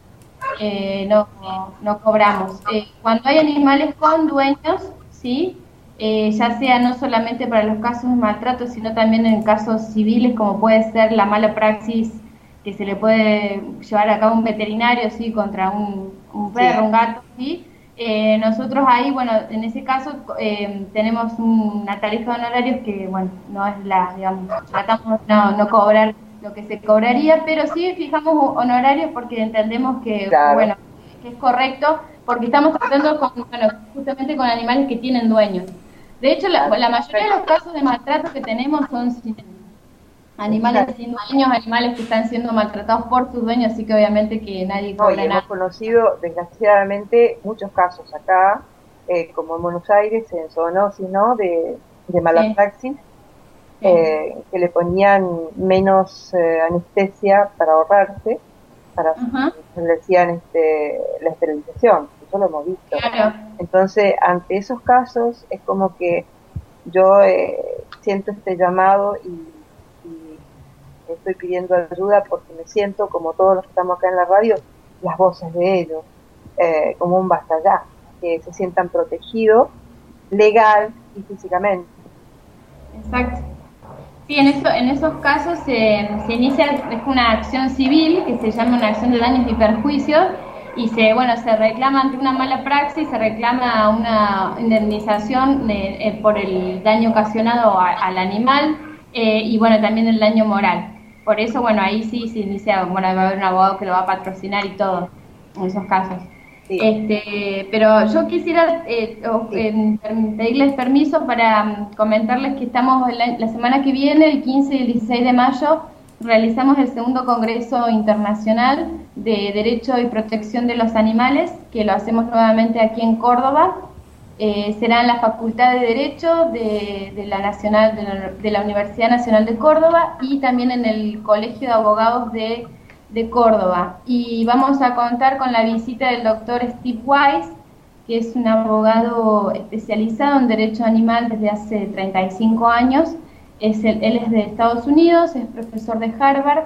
Eh, no, no cobramos. Eh, cuando hay animales con dueños, ¿sí? Eh, ya sea no solamente para los casos de maltrato, sino también en casos civiles, como puede ser la mala praxis que se le puede llevar a cabo un veterinario, sí, contra un, un perro, sí. un gato, sí. Eh, nosotros ahí, bueno, en ese caso eh, tenemos una tarifa de honorarios que, bueno, no es la, digamos, tratamos no, no cobrar lo que se cobraría, pero sí fijamos honorarios porque entendemos que, claro. bueno, que es correcto, porque estamos tratando con, bueno, justamente con animales que tienen dueños. De hecho, la, la mayoría de los casos de maltrato que tenemos son sin, animales sin dueños, animales que están siendo maltratados por sus dueños, así que obviamente que nadie cobra no, nada. Hemos conocido, desgraciadamente, muchos casos acá, eh, como en Buenos Aires, en zoonosis, ¿no?, de, de mala sí. praxis, sí. Eh, que le ponían menos eh, anestesia para ahorrarse, para uh-huh. le decían este, la esterilización. Eso lo hemos visto. Claro. Entonces, ante esos casos, es como que yo eh, siento este llamado y estoy pidiendo ayuda porque me siento, como todos los que estamos acá en la radio, las voces de ellos, eh, como un basta ya, que se sientan protegidos legal y físicamente. Exacto. Sí, en, eso, en esos casos se, se inicia es una acción civil que se llama una acción de daños y perjuicios y se bueno se reclama ante una mala praxis, se reclama una indemnización de, eh, por el daño ocasionado a, al animal eh, y bueno también el daño moral. Por eso bueno ahí sí se inicia, bueno va a haber un abogado que lo va a patrocinar y todo en esos casos. Sí. Este, pero yo quisiera eh, eh, pedirles permiso para um, comentarles que estamos la, la semana que viene, el quince y el dieciséis de mayo, realizamos el segundo Congreso Internacional de Derecho y Protección de los Animales, que lo hacemos nuevamente aquí en Córdoba. Eh, será en la Facultad de Derecho de, de, la Nacional, de, la, de la Universidad Nacional de Córdoba y también en el Colegio de Abogados de de Córdoba, y vamos a contar con la visita del doctor Steve Weiss, que es un abogado especializado en derecho animal desde hace treinta y cinco años. Es el, él es de Estados Unidos, es profesor de Harvard,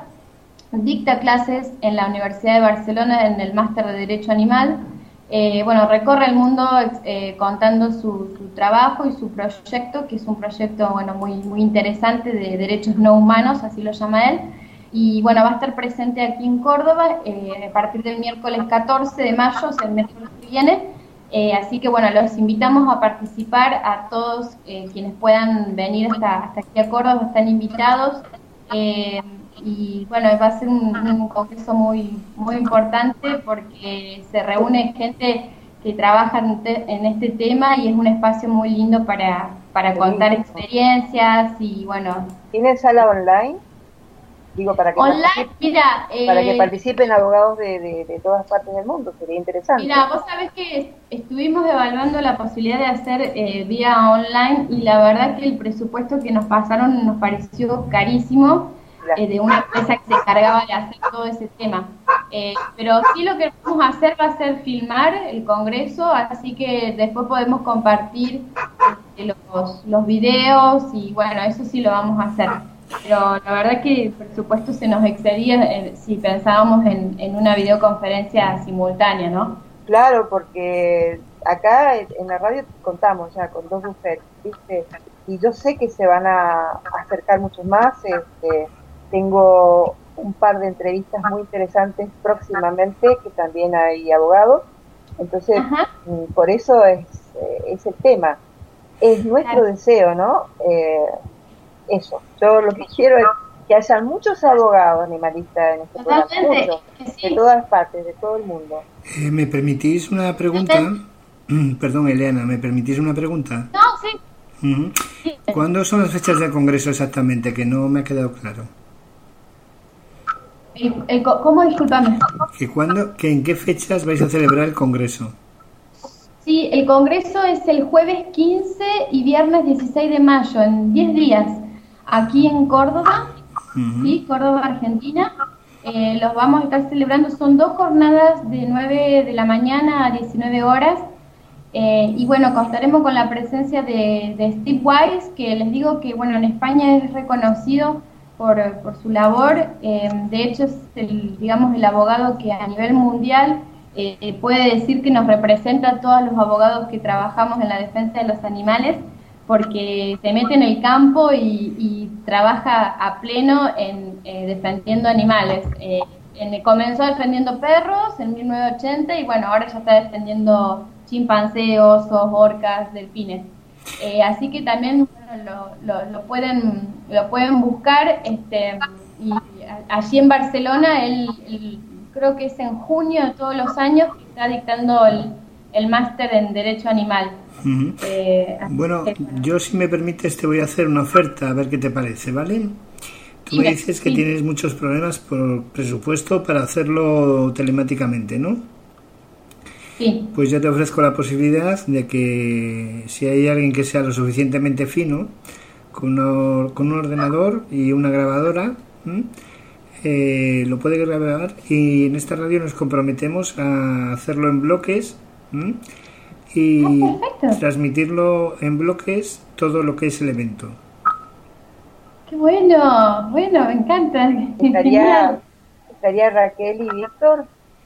dicta clases en la Universidad de Barcelona en el máster de Derecho Animal. Eh, bueno, recorre el mundo eh, contando su, su trabajo y su proyecto, que es un proyecto bueno muy, muy interesante de derechos no humanos, así lo llama él. Y bueno, va a estar presente aquí en Córdoba eh, a partir del miércoles catorce de mayo, el miércoles que viene. Eh, así que bueno, los invitamos a participar a todos eh, quienes puedan venir hasta, hasta aquí a Córdoba, están invitados. Eh, y bueno, va a ser un, un congreso muy, muy importante porque se reúne gente que trabaja en, te, en este tema y es un espacio muy lindo para, para contar experiencias y bueno. ¿Tiene sala online? Digo, para que online, mira, eh, para que participen abogados de, de, de todas partes del mundo, sería interesante. Mira, vos sabés que estuvimos evaluando la posibilidad de hacer eh, vía online y la verdad que el presupuesto que nos pasaron nos pareció carísimo, eh, de una empresa que se encargaba de hacer todo ese tema. Eh, pero sí lo que vamos a hacer va a ser filmar el congreso, así que después podemos compartir eh, los, los videos y bueno, eso sí lo vamos a hacer. Pero la verdad que el presupuesto se nos excedía eh, si pensábamos en, en una videoconferencia simultánea, ¿no? Claro, porque acá en la radio contamos ya con dos bufetes, ¿viste? Y yo sé que se van a acercar muchos más. Este, tengo un par de entrevistas muy interesantes próximamente, que también hay abogados. Entonces, Ajá. por eso es, es el tema. Es nuestro claro. deseo, ¿no? Eh, Eso, yo lo que quiero es que haya muchos abogados animalistas en este programa, muchos, sí. de todas partes, de todo el mundo. Eh, ¿Me permitís una pregunta? Perdón, Eliana, ¿me permitís una pregunta? No, sí. Uh-huh. sí. ¿Cuándo son las fechas del Congreso exactamente? Que no me ha quedado claro. Eh, eh, ¿Cómo? Discúlpame. ¿Que cuándo, que ¿En qué fechas vais a celebrar el Congreso? Sí, el Congreso es el jueves quince y viernes dieciséis de mayo, en diez días. Aquí en Córdoba, uh-huh. ¿sí? Córdoba, Argentina, eh, los vamos a estar celebrando, son dos jornadas de nueve de la mañana a diecinueve horas, eh, y bueno, contaremos con la presencia de, de Steve Weiss, que les digo que bueno, en España es reconocido por, por su labor, eh, de hecho es el, digamos, el abogado que a nivel mundial eh, puede decir que nos representa a todos los abogados que trabajamos en la defensa de los animales, porque se mete en el campo y, y trabaja a pleno en eh, defendiendo animales. Eh, en, comenzó defendiendo perros en mil novecientos ochenta y bueno, ahora ya está defendiendo chimpancés, osos, orcas, delfines. Eh, así que también bueno, lo, lo, lo pueden lo pueden buscar. Este, y allí en Barcelona, él, él, creo que es en junio de todos los años que está dictando el, el máster en Derecho Animal. Uh-huh. Eh, bueno, que, bueno, yo si me permites te voy a hacer una oferta a ver qué te parece, ¿vale? Tú sí, me dices sí. que tienes muchos problemas por presupuesto para hacerlo telemáticamente, ¿no? Sí. Pues yo te ofrezco la posibilidad de que si hay alguien que sea lo suficientemente fino con, una, con un ordenador y una grabadora, eh, lo puede grabar y en esta radio nos comprometemos a hacerlo en bloques, ¿m? y oh, transmitirlo en bloques todo lo que es el evento. Qué bueno, bueno, me encanta. ¿Estaría, estaría Raquel y Víctor?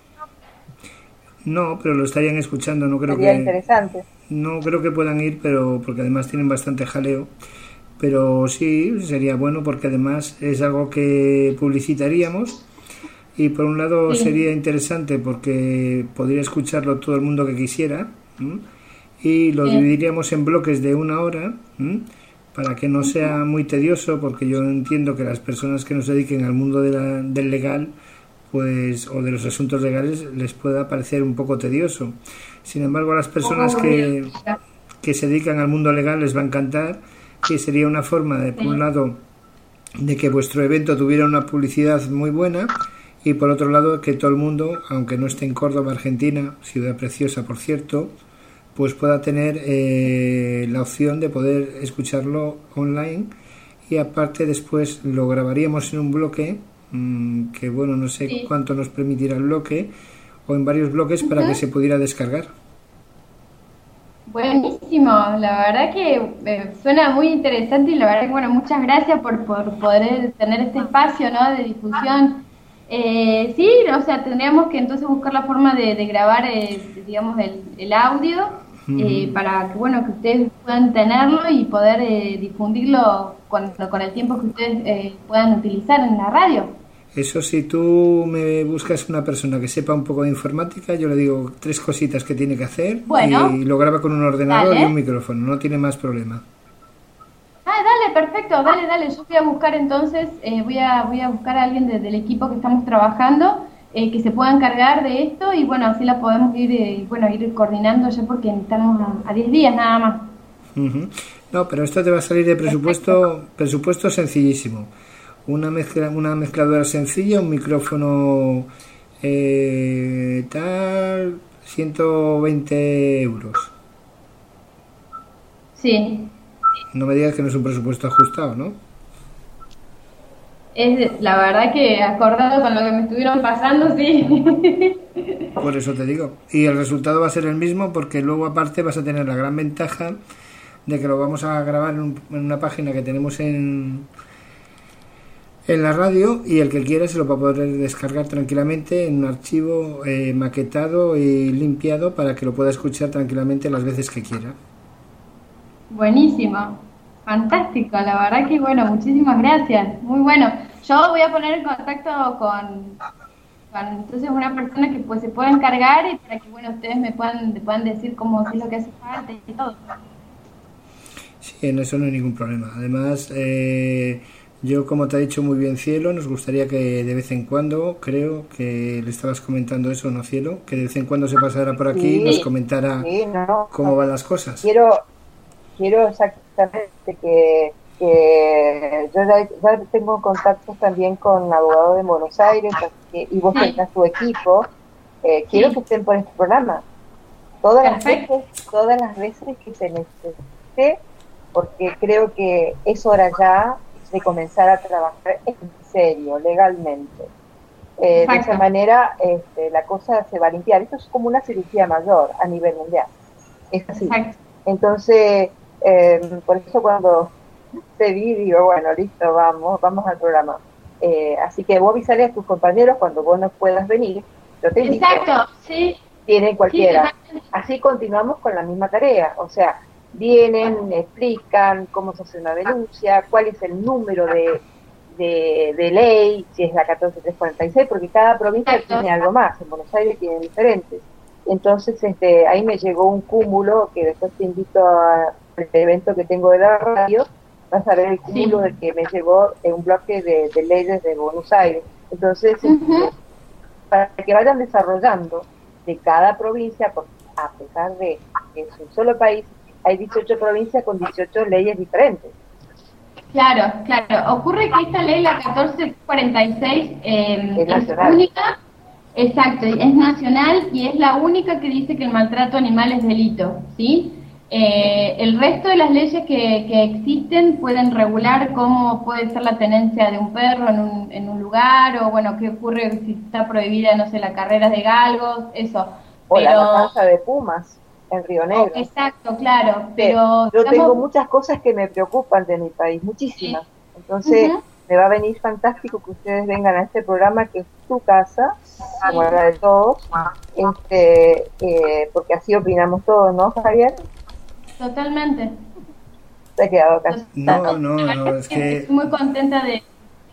No, pero lo estarían escuchando, no creo Sería que... interesante. No creo que puedan ir, pero porque además tienen bastante jaleo. Pero sí, sería bueno porque además es algo que publicitaríamos y por un lado Sí. sería interesante porque podría escucharlo todo el mundo que quisiera, ¿m? Y lo Sí. dividiríamos en bloques de una hora, ¿m? Para que no sea muy tedioso, porque yo entiendo que las personas que nos dediquen al mundo de la- del legal pues o de los asuntos legales les pueda parecer un poco tedioso. Sin embargo, a las personas que, que se dedican al mundo legal les va a encantar, que sería una forma de, por un lado, de que vuestro evento tuviera una publicidad muy buena y por otro lado que todo el mundo, aunque no esté en Córdoba, Argentina, ciudad preciosa por cierto, pues pueda tener eh, la opción de poder escucharlo online y aparte después lo grabaríamos en un bloque mmm, que bueno, no sé Sí. cuánto nos permitirá el bloque o en varios bloques para que se pudiera descargar. Buenísimo, la verdad que eh, suena muy interesante y la verdad que bueno, muchas gracias por, por poder tener este espacio, ¿no?, de difusión. Eh, sí, o sea, tendríamos que entonces buscar la forma de, de grabar, eh, digamos, el, el audio eh, para que bueno, que ustedes puedan tenerlo y poder eh, difundirlo con, con el tiempo que ustedes eh, puedan utilizar en la radio. Eso, si tú me buscas una persona que sepa un poco de informática, yo le digo tres cositas que tiene que hacer Bueno, y lo graba con un ordenador dale. y un micrófono, no tiene más problema. Ah, dale, perfecto, dale, dale. Yo voy a buscar entonces, eh, voy a voy a buscar a alguien de- del equipo que estamos trabajando eh, que se pueda encargar de esto y bueno, así la podemos ir, eh, bueno, ir coordinando ya porque estamos a a diez días nada más. Ujú. No, pero esto te va a salir de presupuesto, presupuesto sencillísimo. Una mezcla, una mezcladora sencilla, un micrófono eh, tal, ciento veinte euros. Sí, No me digas que no es un presupuesto ajustado, ¿no? es la verdad que acordado con lo que me estuvieron pasando, sí. Por eso te digo. Y el resultado va a ser el mismo porque luego aparte vas a tener la gran ventaja de que lo vamos a grabar en, un- en una página que tenemos en, en la radio y el que quiera se lo va a poder descargar tranquilamente en un archivo eh, maquetado y limpiado para que lo pueda escuchar tranquilamente las veces que quiera. Buenísimo, fantástico, la verdad que bueno, muchísimas gracias, muy bueno. Yo voy a poner en contacto con, con entonces una persona que pues se pueda encargar y para que bueno ustedes me puedan, me puedan decir cómo es lo que hace falta y todo. Sí, en eso no hay ningún problema. Además, eh, yo como te ha dicho muy bien Cielo, nos gustaría que de vez en cuando, creo que le estabas comentando eso, ¿no, Cielo? Que de vez en cuando se pasara por aquí y Sí, nos comentara sí, no, cómo van las cosas. quiero quiero exactamente que, que yo ya, ya tengo contactos también con abogados de Buenos Aires, así que, y vos Sí. tengas tu equipo, eh, quiero Sí. que estén por este programa todas las Perfecto. veces, todas las veces que se necesite, porque creo que es hora ya de comenzar a trabajar en serio, legalmente. Eh, de Exacto. esa manera este, la cosa se va a limpiar. Esto es como una cirugía mayor a nivel mundial. Es así. Exacto. Entonces, eh, por eso cuando te vi, digo, bueno, listo, vamos, vamos al programa. Eh, así que vos avisale a tus compañeros cuando vos no puedas venir. Yo te invito, Exacto, sí. vienen cualquiera. Sí, Así continuamos con la misma tarea. O sea, vienen, explican cómo se hace una denuncia, cuál es el número de, de, de ley, si es la catorce mil trescientos cuarenta y seis, porque cada provincia Exacto. tiene algo más. En Buenos Aires tienen diferentes. Entonces, este, ahí me llegó un cúmulo que después te invito a el evento que tengo de la radio, vas a ver el cúmulo Sí. de que me llegó en un bloque de, de leyes de Buenos Aires. Entonces, Ujú. este, para que vayan desarrollando de cada provincia, porque a pesar de que es un solo país, hay dieciocho provincias con dieciocho leyes diferentes. Claro, claro. Ocurre que esta ley, la catorce cuarenta y seis, eh, Es es nacional. única, exacto, es nacional y es la única que dice que el maltrato animal es delito, ¿sí? Eh, el resto de las leyes que, que existen pueden regular cómo puede ser la tenencia de un perro en un, en un lugar o, bueno, qué ocurre si está prohibida, no sé, la carrera de galgos, eso. O la Pero, matanza de pumas en Río Negro. exacto, claro, Pero pero... yo digamos, tengo muchas cosas que me preocupan de mi país, muchísimas. Entonces, Uh-huh. me va a venir fantástico que ustedes vengan a este programa que es tu casa, como la de todos, este, eh, porque así opinamos todos, ¿no, Javier? Totalmente. Se ha quedado casi. No, no, no, es que... Estoy muy contenta de...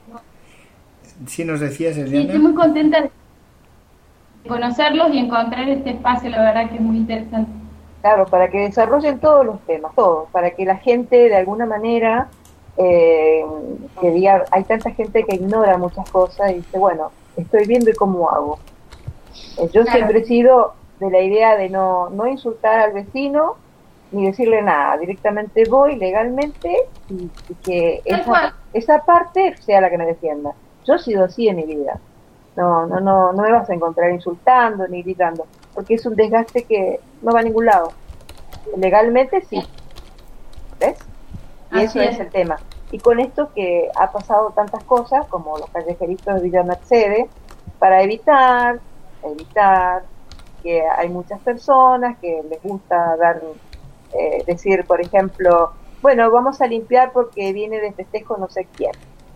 Sí, nos decías, Sí, Eliana. estoy muy contenta de conocerlos y encontrar este espacio, la verdad que es muy interesante. Claro, para que desarrollen todos los temas, todos, para que la gente de alguna manera, eh, que diga, hay tanta gente que ignora muchas cosas y dice, bueno, estoy viendo y cómo hago. Eh, yo Claro. siempre he sido de la idea de no, no insultar al vecino ni decirle nada, directamente voy legalmente y, y que Tal cual. esa, esa parte sea la que me defienda. Yo he sido así en mi vida. No, no, no, no me vas a encontrar insultando ni gritando, porque es un desgaste que no va a ningún lado. Legalmente sí, ¿ves? Y Así eso es. es. el tema. Y con esto que ha pasado tantas cosas, como los callejeritos de Villa Mercedes, para evitar, evitar que hay muchas personas que les gusta dar, eh, decir, por ejemplo, bueno, vamos a limpiar porque viene de festejo no sé quién.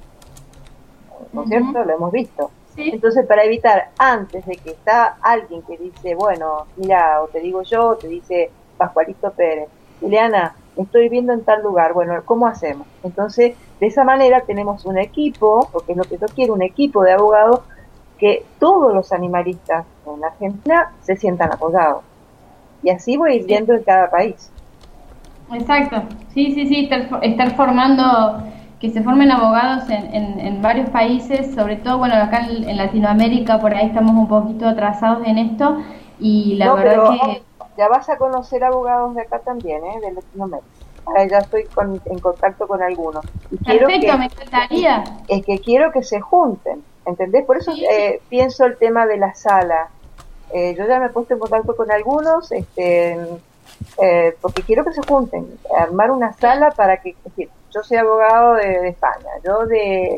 ¿No es Ujú. cierto? Lo hemos visto. Sí, Entonces, para evitar, antes de que está alguien que dice, bueno, mira, o te digo yo, o te dice Pascualito Pérez, Ileana, me estoy viendo en tal lugar, bueno, ¿cómo hacemos? Entonces, de esa manera tenemos un equipo, porque es lo que yo quiero, un equipo de abogados que todos los animalistas en Argentina se sientan apoyados. Y así voy a ir viendo en cada país. exacto. Sí, sí, sí, estar, estar formando, que se formen abogados en, en, en varios países, sobre todo, bueno, acá en, en Latinoamérica, por ahí estamos un poquito atrasados en esto, y la No, verdad pero que... ya vas a conocer abogados de acá también, ¿eh? De Latinoamérica. Ahora ya estoy con, en contacto con algunos. Y quiero Perfecto, que, me encantaría. es que quiero que se junten, ¿entendés? Por eso Sí. eh, pienso el tema de la sala. Eh, yo ya me he puesto en contacto con algunos, este, eh, porque quiero que se junten, armar una sala para que, es decir, yo soy abogado de, de España, yo de,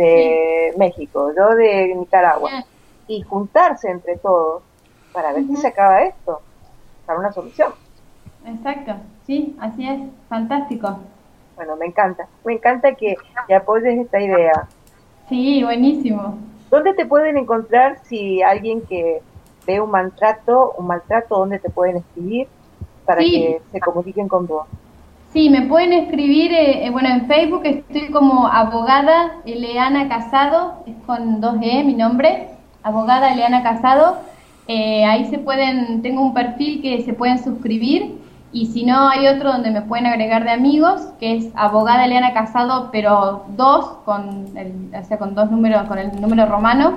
de México, yo de Nicaragua, Bien. y juntarse entre todos para ver Ujú. si se acaba esto, para una solución. Exacto, sí, así es, fantástico. Bueno, me encanta, me encanta que, que apoyes esta idea. Sí, buenísimo. ¿Dónde te pueden encontrar si alguien que ve un maltrato, un maltrato, dónde te pueden escribir para Sí. que se comuniquen con vos? Sí, me pueden escribir, eh, eh, bueno, en Facebook estoy como abogada Eleana Casado, es con dos E mi nombre, abogada Eleana Casado. Eh, ahí se pueden, tengo un perfil que se pueden suscribir, y si no hay otro donde me pueden agregar de amigos, que es abogada Eleana Casado, pero dos, con el, o sea, con dos números, con el número romano,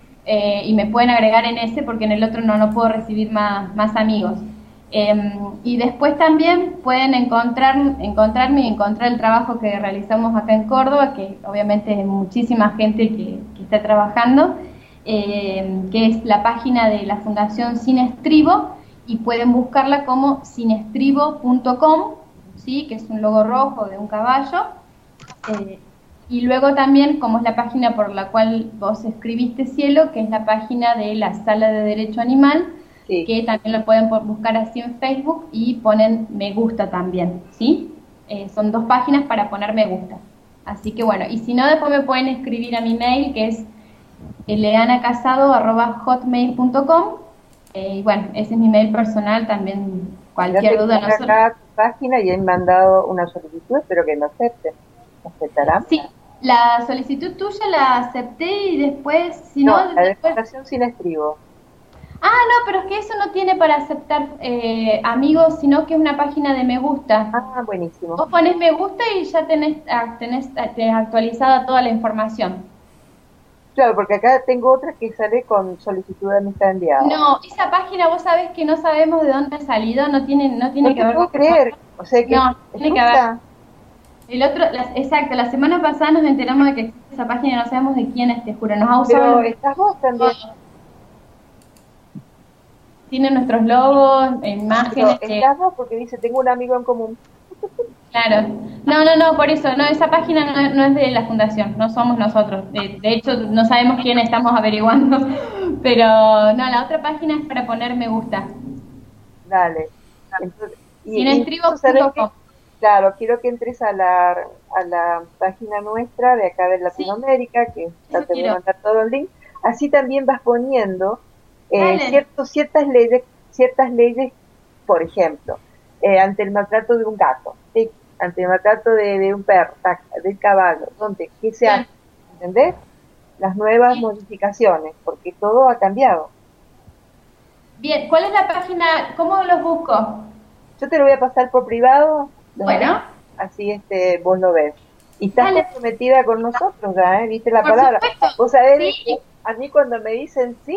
eh, y me pueden agregar en ese porque en el otro no, no puedo recibir más, más amigos. Eh, y después también pueden encontrar, encontrarme y encontrar el trabajo que realizamos acá en Córdoba, que obviamente es muchísima gente que, que está trabajando, eh, que es la página de la Fundación Sin Estribo, y pueden buscarla como sinestribo punto com, ¿sí? Que es un logo rojo de un caballo. Eh, y luego también, como es la página por la cual vos escribiste, Cielo, que es la página de la Sala de Derecho Animal, Sí. que también lo pueden buscar así en Facebook y ponen me gusta también, ¿sí? Eh, son dos páginas para poner me gusta. Así que bueno, y si no, después me pueden escribir a mi mail, que es eleanacasado arroba hotmail punto com, eh, y bueno, ese es mi mail personal, también cualquier Ya te duda. puse Nosotros... acá tu página y he mandado una solicitud, espero que me acepten. ¿Me aceptarán? Sí, la solicitud tuya la acepté y después, si no, No, la de después... Fundación Sin Estribo. Ah, no, pero es que eso no tiene para aceptar eh, amigos, sino que es una página de me gusta. Ah, buenísimo. Vos ponés me gusta y ya tenés, ah, tenés, ah, tenés actualizada toda la información. Claro, porque acá tengo otra que sale con solicitud de amistad enviada. No, esa página vos sabés que no sabemos de dónde ha salido, no tiene, no tiene No que te ver puedo con... creer. O sea que No, es tiene que ver. justa. El otro, la- exacto, la semana pasada nos enteramos de que existe esa página y no sabemos de quién es, te juro, nos ha usado... Pero los- estás vos también. Tiene nuestros logos, imágenes... Pero eh, estás vos porque dice, tengo un amigo en común. Claro, no, no, no, por eso, no, esa página no, no es de la fundación, no somos nosotros, de, de hecho no sabemos quién estamos averiguando, pero no, la otra página es para poner me gusta, Dale. Entonces, y- y sinestribo eso, ¿sabes punto com. qué? claro, quiero que entres a la, a la página nuestra de acá de Latinoamérica, sí, que ya te voy a mandar todo el link. Así también vas poniendo eh, ciertos, ciertas leyes, ciertas leyes, por ejemplo, eh, ante el maltrato de un gato, ¿sí? Ante el maltrato de, de un perro, del caballo, donde qué se hace, ¿entendés? Las nuevas sí. modificaciones, porque todo ha cambiado. Bien, ¿cuál es la página? ¿Cómo los busco? Yo te lo voy a pasar por privado. Bueno. Así este, vos lo ves. Y estás Dale. comprometida con nosotros ya, ¿eh? ¿Viste la por palabra? Supuesto. Vos sabés sí. que a mí cuando me dicen sí,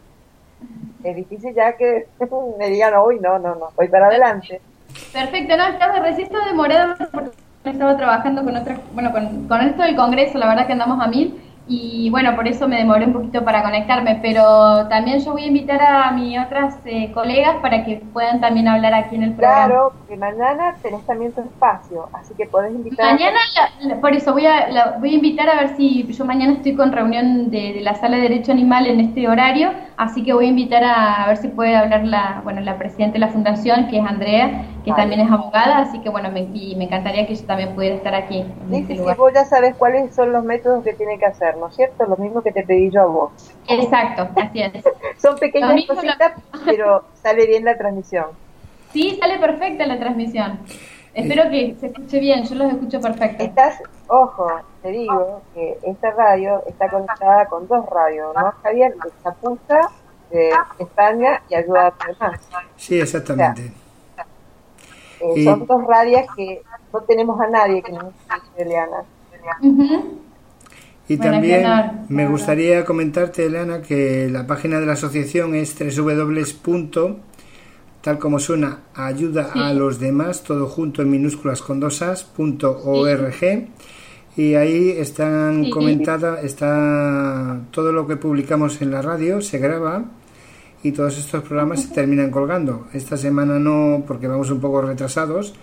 es difícil ya que me digan hoy, no, no, no, voy para adelante. Perfecto, no, estaba recién demorado porque estaba trabajando con otra, bueno, con, con esto del Congreso, la verdad que andamos a mil. Y bueno, por eso me demoré un poquito para conectarme, pero también yo voy a invitar a mis otras eh, colegas para que puedan también hablar aquí en el programa. Claro, porque mañana tenés también tu espacio, así que podés invitar. Mañana, a... la, por eso voy a, la, voy a invitar a ver si yo mañana estoy con reunión de, de la Sala de Derecho Animal en este horario, así que voy a invitar a, a ver si puede hablar la, bueno, la presidenta de la fundación, que es Andrea, que vale. también es abogada, así que bueno, me, y me encantaría que ella también pudiera estar aquí. En sí, este sí, lugar. sí, vos ya sabes cuáles son los métodos que tiene que hacer, ¿no es cierto? Lo mismo que te pedí yo a vos. Exacto, así es. Son pequeñas cositas, lo... pero sale bien la transmisión. Sí, sale perfecta la transmisión. Espero que se escuche bien, yo los escucho perfecto. Estás, ojo, te digo que esta radio está conectada con dos radios, ¿no, Javier? De Chapuza, de España y Ayuda a los demás. Sí, exactamente. O sea, eh, y... Son dos radios que no tenemos a nadie que nos escuche, Eliana. Uh-huh. Y bueno, también me gustaría comentarte, Eliana, que la página de la asociación es doble u doble u doble u tal como suena, ayuda sí. a los demás, todo junto en minúsculas con dos as, punto org, sí. y ahí están sí. comentada, está todo lo que publicamos en la radio, se graba, y todos estos programas uh-huh. se terminan colgando. Esta semana no, porque vamos un poco retrasados,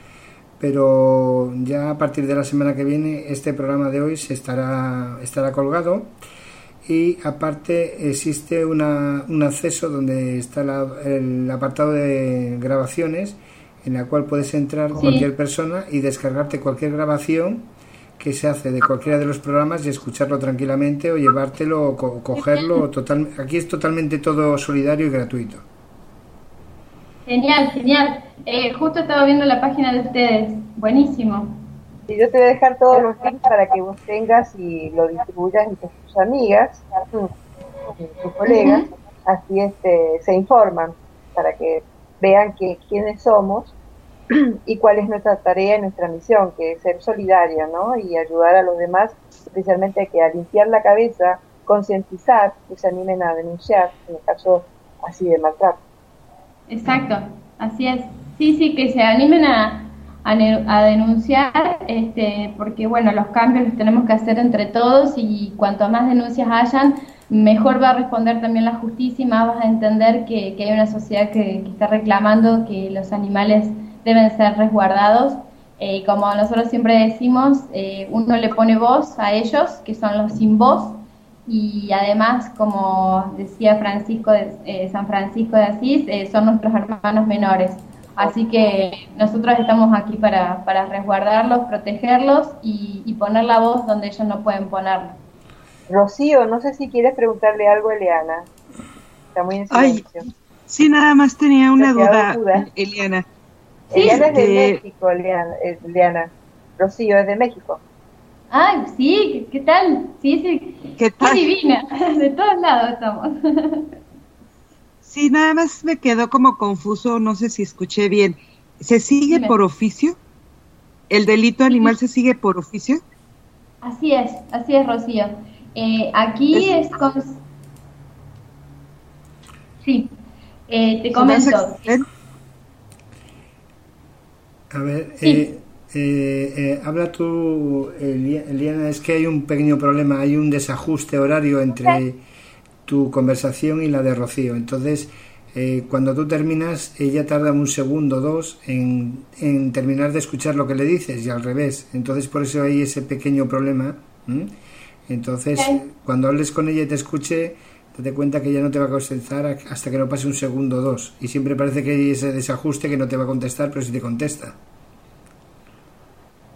pero ya a partir de la semana que viene este programa de hoy se estará estará colgado, y aparte existe una, un acceso donde está la, el apartado de grabaciones, en la cual puedes entrar sí. cualquier persona y descargarte cualquier grabación que se hace de cualquiera de los programas y escucharlo tranquilamente, o llevártelo o co- cogerlo. Total, aquí es totalmente todo solidario y gratuito. Genial, genial. Eh, justo estaba viendo la página de ustedes. Buenísimo. Y yo te voy a dejar todos los links para que vos tengas y lo distribuyas entre tus amigas, tus colegas, uh-huh. así este, se informan para que vean que quiénes somos y cuál es nuestra tarea y nuestra misión, que es ser solidaria, ¿no? Y ayudar a los demás, especialmente a que a limpiar la cabeza, concientizar, que se animen a denunciar en el caso así de maltrato. Exacto, así es. Sí, sí, que se animen a, a, a denunciar, este, porque bueno, los cambios los tenemos que hacer entre todos, y cuanto más denuncias hayan, mejor va a responder también la justicia, y más vas a entender que, que hay una sociedad que, que está reclamando que los animales deben ser resguardados. Eh, y como nosotros siempre decimos, eh, uno le pone voz a ellos, que son los sin voz. Y además, como decía Francisco de, eh, San Francisco de Asís, eh, son nuestros hermanos menores. Así que nosotros estamos aquí para, para resguardarlos, protegerlos y, y poner la voz donde ellos no pueden ponerla. Rocío, no sé si quieres preguntarle algo a Eliana. Está muy en silencio. Ay, sí, nada más tenía una duda, duda, Eliana. ¿Sí? Eliana es de que... México, Eliana, Eliana. Rocío es de México. Ay, sí, ¿qué tal? Sí, sí, ¿qué tal? Qué divina, de todos lados estamos. Sí, nada más me quedó como confuso, no sé si escuché bien. ¿Se sigue Dime. por oficio? ¿El delito animal sí. se sigue por oficio? Así es, así es, Rocío. Eh, aquí es, es con... Sí, eh, te comento. A ver, sí. eh... Eh, eh, habla tú, Eliana, es que hay un pequeño problema, hay un desajuste horario entre tu conversación y la de Rocío. Entonces, eh, cuando tú terminas, ella tarda un segundo o dos en, en terminar de escuchar lo que le dices, y al revés. Entonces, por eso hay ese pequeño problema. ¿Mm? Entonces, okay. cuando hables con ella y te escuche, date cuenta que ella no te va a contestar hasta que no pase un segundo o dos. Y siempre parece que hay ese desajuste que no te va a contestar, pero sí te contesta.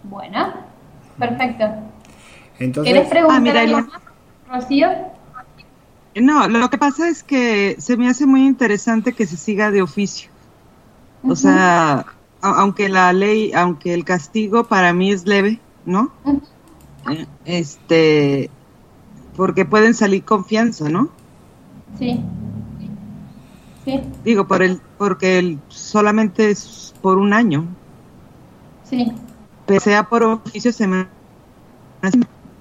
Bueno, perfecto. Entonces, ¿Querés preguntar ah, mira, algo lo- más, Rocío? No, lo que pasa es que se me hace muy interesante que se siga de oficio. O Ujú. sea, a- aunque la ley, aunque el castigo para mí es leve, ¿no? Ujú. Eh, Este, porque pueden salir confianza, ¿no? Sí, sí, Digo, por el, porque el, solamente es por un año. sí. Que sea por oficio se me hace-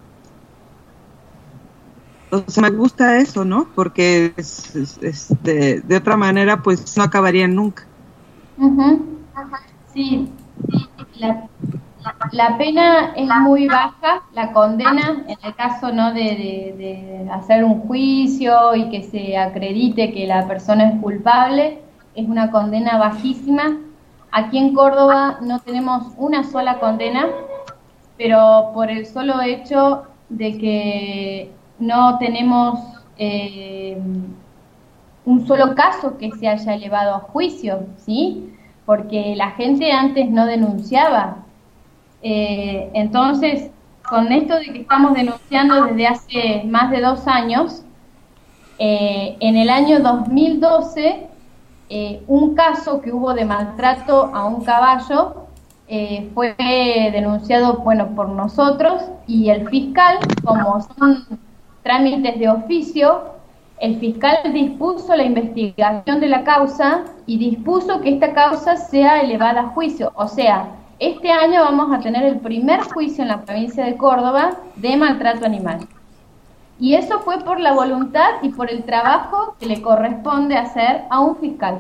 o sea, me gusta eso, ¿no? Porque es, es- este, de otra manera, pues no acabarían nunca. Ujú. Sí, la, la pena es muy baja, la condena, en el caso no de, de- de hacer un juicio y que se acredite que la persona es culpable, es una condena bajísima. Aquí en Córdoba no tenemos una sola condena, pero por el solo hecho de que no tenemos eh, un solo caso que se haya elevado a juicio, ¿sí? Porque la gente antes no denunciaba. Eh, entonces, con esto de que estamos denunciando desde hace más de dos años, eh, en el año dos mil doce, eh, un caso que hubo de maltrato a un caballo eh, fue denunciado, bueno, por nosotros, y el fiscal, como son trámites de oficio, el fiscal dispuso la investigación de la causa y dispuso que esta causa sea elevada a juicio. O sea, este año vamos a tener el primer juicio en la provincia de Córdoba de maltrato animal. Y eso fue por la voluntad y por el trabajo que le corresponde hacer a un fiscal.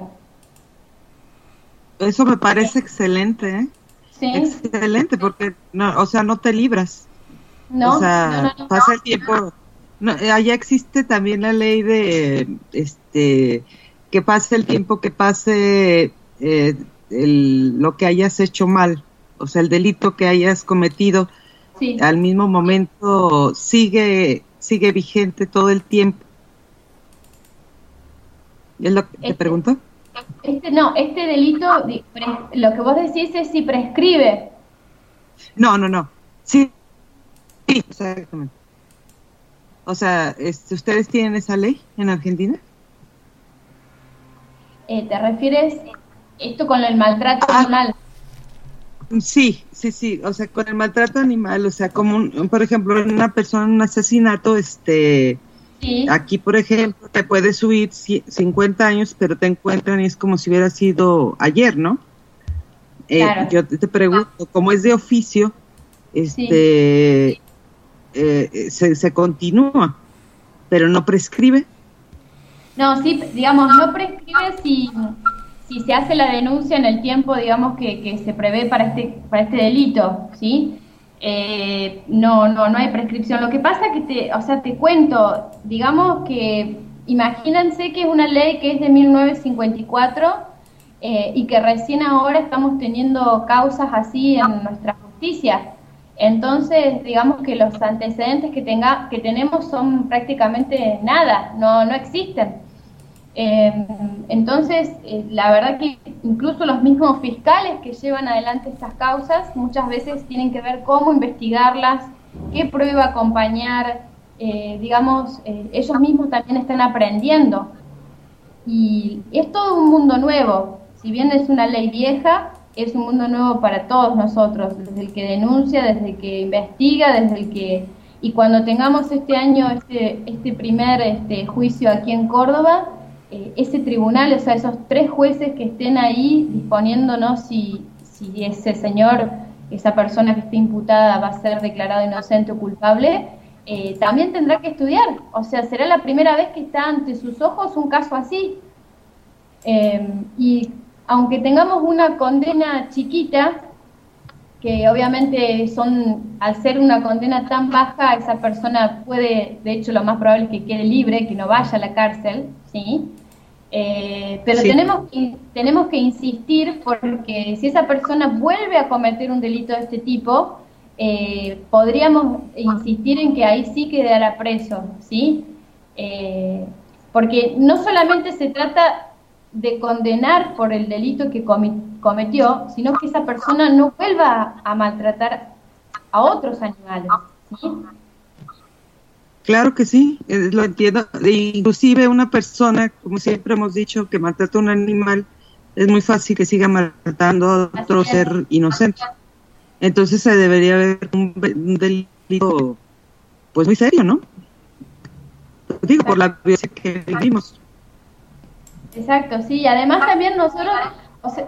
Eso me parece excelente, ¿eh? ¿Sí? Excelente, porque, no, o sea, no te libras. No, o sea, no, no, no. pasa el tiempo. No, eh, allá existe también la ley de, este, que pase el tiempo que pase eh, el, lo que hayas hecho mal, o sea, el delito que hayas cometido, Sí. al mismo momento sigue, sigue vigente todo el tiempo. ¿Es lo que te Este- pregunto? Este, no, este delito, di- pre- lo que vos decís es si prescribe. No, no, no. Sí, sí, exactamente. O sea, este, ¿ustedes tienen esa ley en Argentina? Eh, ¿te refieres esto con el maltrato Ah. animal? Sí, sí, sí, o sea, con el maltrato animal, o sea, como, un, por ejemplo, en una persona, en un asesinato, este, Sí, aquí, por ejemplo, te puedes subir ci- cincuenta años, pero te encuentran y es como si hubiera sido ayer, ¿no? Eh, Claro. Yo te te pregunto, como es de oficio, este, eh, se, se continúa, pero no prescribe. no, sí, digamos, no prescribe si, si se hace la denuncia en el tiempo, digamos, que, que se prevé para este, para este delito, ¿sí? Eh, no, no, no hay prescripción. Lo que pasa que te, o sea, te cuento, digamos que, imagínense que es una ley que es de mil novecientos cincuenta y cuatro eh, y que recién ahora estamos teniendo causas así en nuestra justicia. Entonces, digamos que los antecedentes que tenga, que tenemos son prácticamente nada, no, no existen. Eh, entonces, eh, la verdad que incluso los mismos fiscales que llevan adelante estas causas muchas veces tienen que ver cómo investigarlas, qué prueba acompañar, eh, digamos, eh, ellos mismos también están aprendiendo. Y es todo un mundo nuevo, si bien es una ley vieja, es un mundo nuevo para todos nosotros, desde el que denuncia, desde el que investiga, desde el que... Y cuando tengamos este año este, este primer este, juicio aquí en Córdoba, eh, ese tribunal, o sea, esos tres jueces que estén ahí disponiéndonos si, si ese señor, esa persona que esté imputada va a ser declarado inocente o culpable, eh, también tendrá que estudiar. O sea, será la primera vez que está ante sus ojos un caso así. Eh, y aunque tengamos una condena chiquita, que obviamente son, al ser una condena tan baja, esa persona puede, de hecho lo más probable es que quede libre, que no vaya a la cárcel, ¿sí? Eh, pero Sí. tenemos, que, tenemos que insistir porque si esa persona vuelve a cometer un delito de este tipo, eh, podríamos insistir en que ahí sí quedará preso, ¿sí? Eh, porque no solamente se trata de condenar por el delito que cometió, sino que esa persona no vuelva a maltratar a otros animales, ¿sí? Claro que sí, eh, lo entiendo. Inclusive una persona, como siempre hemos dicho, que maltrata a un animal, es muy fácil que siga maltratando a otro ser inocente. Entonces se debería ver un, un delito, pues muy serio, ¿no? Digo, por la violencia que vivimos. Exacto, sí, y además también nosotros, o sea,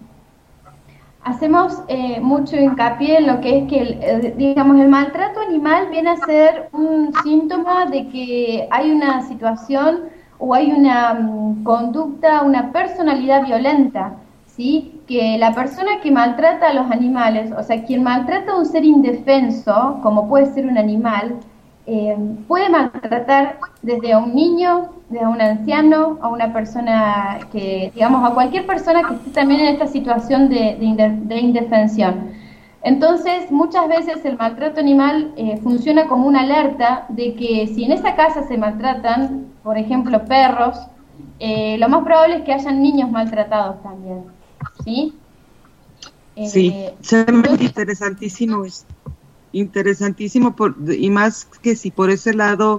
hacemos eh, mucho hincapié en lo que es que, el, eh, digamos, el maltrato animal viene a ser un síntoma de que hay una situación o hay una um, conducta, una personalidad violenta, ¿sí? Que la persona que maltrata a los animales, o sea, quien maltrata a un ser indefenso, como puede ser un animal, eh, puede maltratar desde a un niño, desde a un anciano, a una persona que, digamos, a cualquier persona que esté también en esta situación de, de, inde, de indefensión. Entonces, muchas veces el maltrato animal eh, funciona como una alerta de que si en esa casa se maltratan, por ejemplo, perros, eh, lo más probable es que hayan niños maltratados también, ¿sí? Eh, sí, se me hace interesantísimo esto. Interesantísimo, por, y más que si por ese lado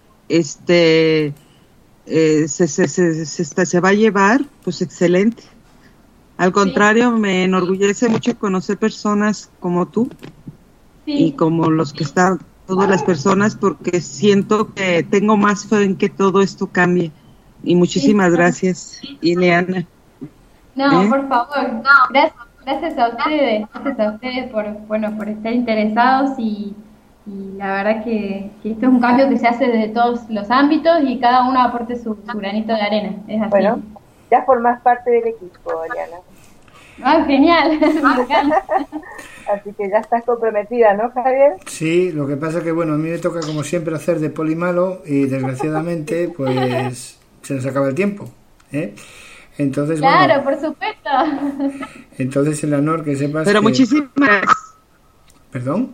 este eh, se, se, se, se, se va a llevar, pues excelente. Al contrario, sí. Me enorgullece mucho conocer personas como tú, sí. Y como los que están, todas las personas, porque siento que tengo más fe en que todo esto cambie. Y muchísimas sí. gracias, Ileana. No, ¿Eh? Por favor, no. Gracias. Gracias a ustedes, gracias a ustedes por, bueno, por estar interesados y, y la verdad que, que esto es un cambio que se hace desde todos los ámbitos y cada uno aporte su, su granito de arena, es así. Bueno, ya formás parte del equipo, Eliana. Ah, genial, me encanta. Así que ya estás comprometida, ¿no, Javier? Sí, lo que pasa que, bueno, a mí me toca como siempre hacer de poli malo y desgraciadamente pues se nos acaba el tiempo, ¿eh? Entonces, claro, bueno, por supuesto. Entonces, Eleanor, que sepas Pero que... muchísimas ¿Perdón?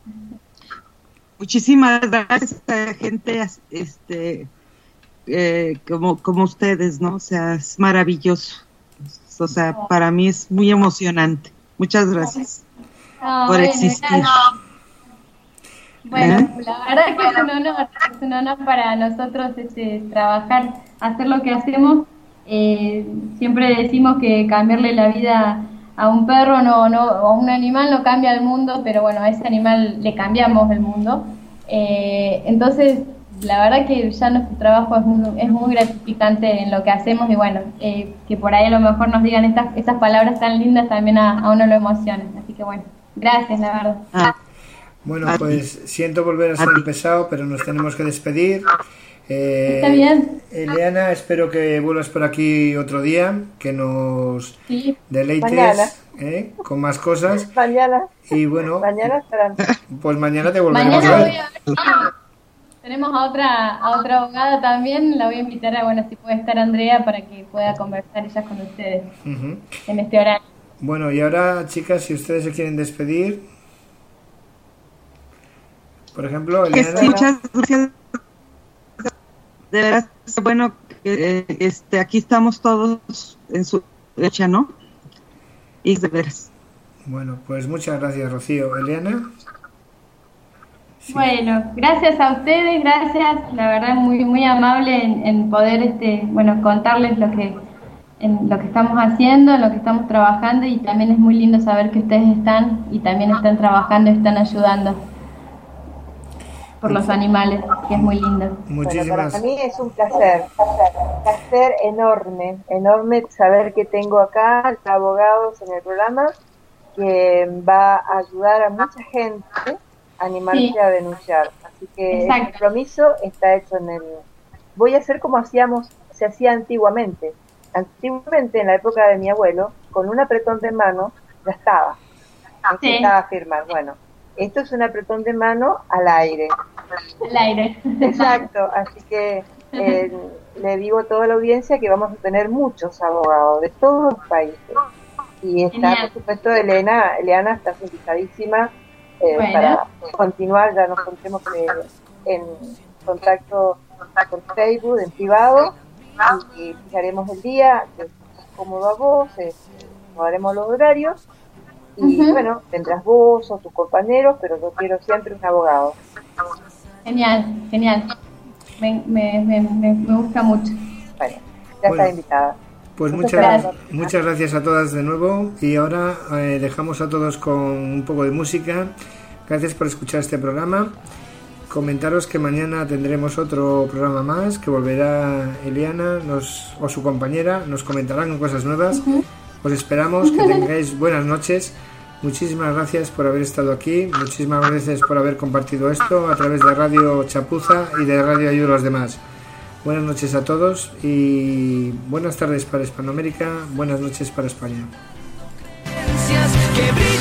Muchísimas gracias a gente este eh, como, como ustedes, ¿no? O sea, es maravilloso. O sea, para mí es muy emocionante. Muchas gracias oh, por bueno, existir. Claro. Bueno, ¿Eh? La verdad que es un honor, es un honor para nosotros este, trabajar, hacer lo que hacemos. Eh, siempre decimos que cambiarle la vida a un perro no, no, o a un animal no cambia el mundo, pero bueno, a ese animal le cambiamos el mundo. Eh, entonces, la verdad que ya nuestro trabajo es muy, es muy gratificante en lo que hacemos y bueno, eh, que por ahí a lo mejor nos digan estas, estas palabras tan lindas también a, a uno lo emociona. Así que bueno, gracias, la verdad. Ah. Bueno, pues siento volver a ser pesado, pero nos tenemos que despedir. Eh, Está bien. Eliana, espero que vuelvas por aquí otro día, que nos sí. deleites ¿eh? con más cosas. Mañana. Y bueno, mañana estarán. Pues mañana te volveremos mañana a ver. Voy a ver. Tenemos a otra a otra abogada también, la voy a invitar a, bueno, si puede estar Andrea para que pueda conversar ella con ustedes uh-huh. en este horario. Bueno, y ahora, chicas, si ustedes se quieren despedir, por ejemplo, Eliana. Muchas gracias. De verdad, bueno, eh, este, aquí estamos todos en su derecha, ¿no? Y de veras. Bueno, pues muchas gracias, Rocío. Eliana. Sí. Bueno, gracias a ustedes, gracias, la verdad muy muy amable en, en poder, este, bueno, contarles lo que, en lo que estamos haciendo, en lo que estamos trabajando y también es muy lindo saber que ustedes están y también están trabajando y están ayudando por los animales, que es muy lindo. Muchísimas. Bueno, para mí es un placer, un placer enorme, enorme saber que tengo acá abogados en el programa que va a ayudar a mucha gente a animarse sí. a denunciar. Así que Exacto. el compromiso está hecho en el... Voy a hacer como hacíamos, se hacía antiguamente. Antiguamente, en la época de mi abuelo, con un apretón de mano ya estaba. No sí. estaba a firmar. Bueno, esto es un apretón de mano al aire. Al aire. Exacto, así que eh, le digo a toda la audiencia que vamos a tener muchos abogados de todos los países. Y está, Genial. por supuesto, Elena, Eliana está invitadísima eh, bueno. para continuar, ya nos pondremos eh, en contacto con Facebook, en privado, y, y fijaremos el día, que es cómodo a vos, eh, nos daremos los horarios, Y Ujú. bueno, tendrás vos o tus compañeros, pero yo quiero siempre un abogado. Genial, genial. Me, me, me, me, me gusta mucho. Bueno, ya Bueno. está invitada. Pues Muchas muchas, gracias. muchas gracias a todas de nuevo y ahora eh, dejamos a todos con un poco de música. Gracias por escuchar este programa. Comentaros que mañana tendremos otro programa más, que volverá Eliana nos, o su compañera, nos comentarán cosas nuevas. Os esperamos, que tengáis buenas noches. Muchísimas gracias por haber estado aquí, muchísimas gracias por haber compartido esto a través de Radio Chapuza y de Radio Ayuda a los Demás. Buenas noches a todos y buenas tardes para Hispanoamérica, buenas noches para España. Que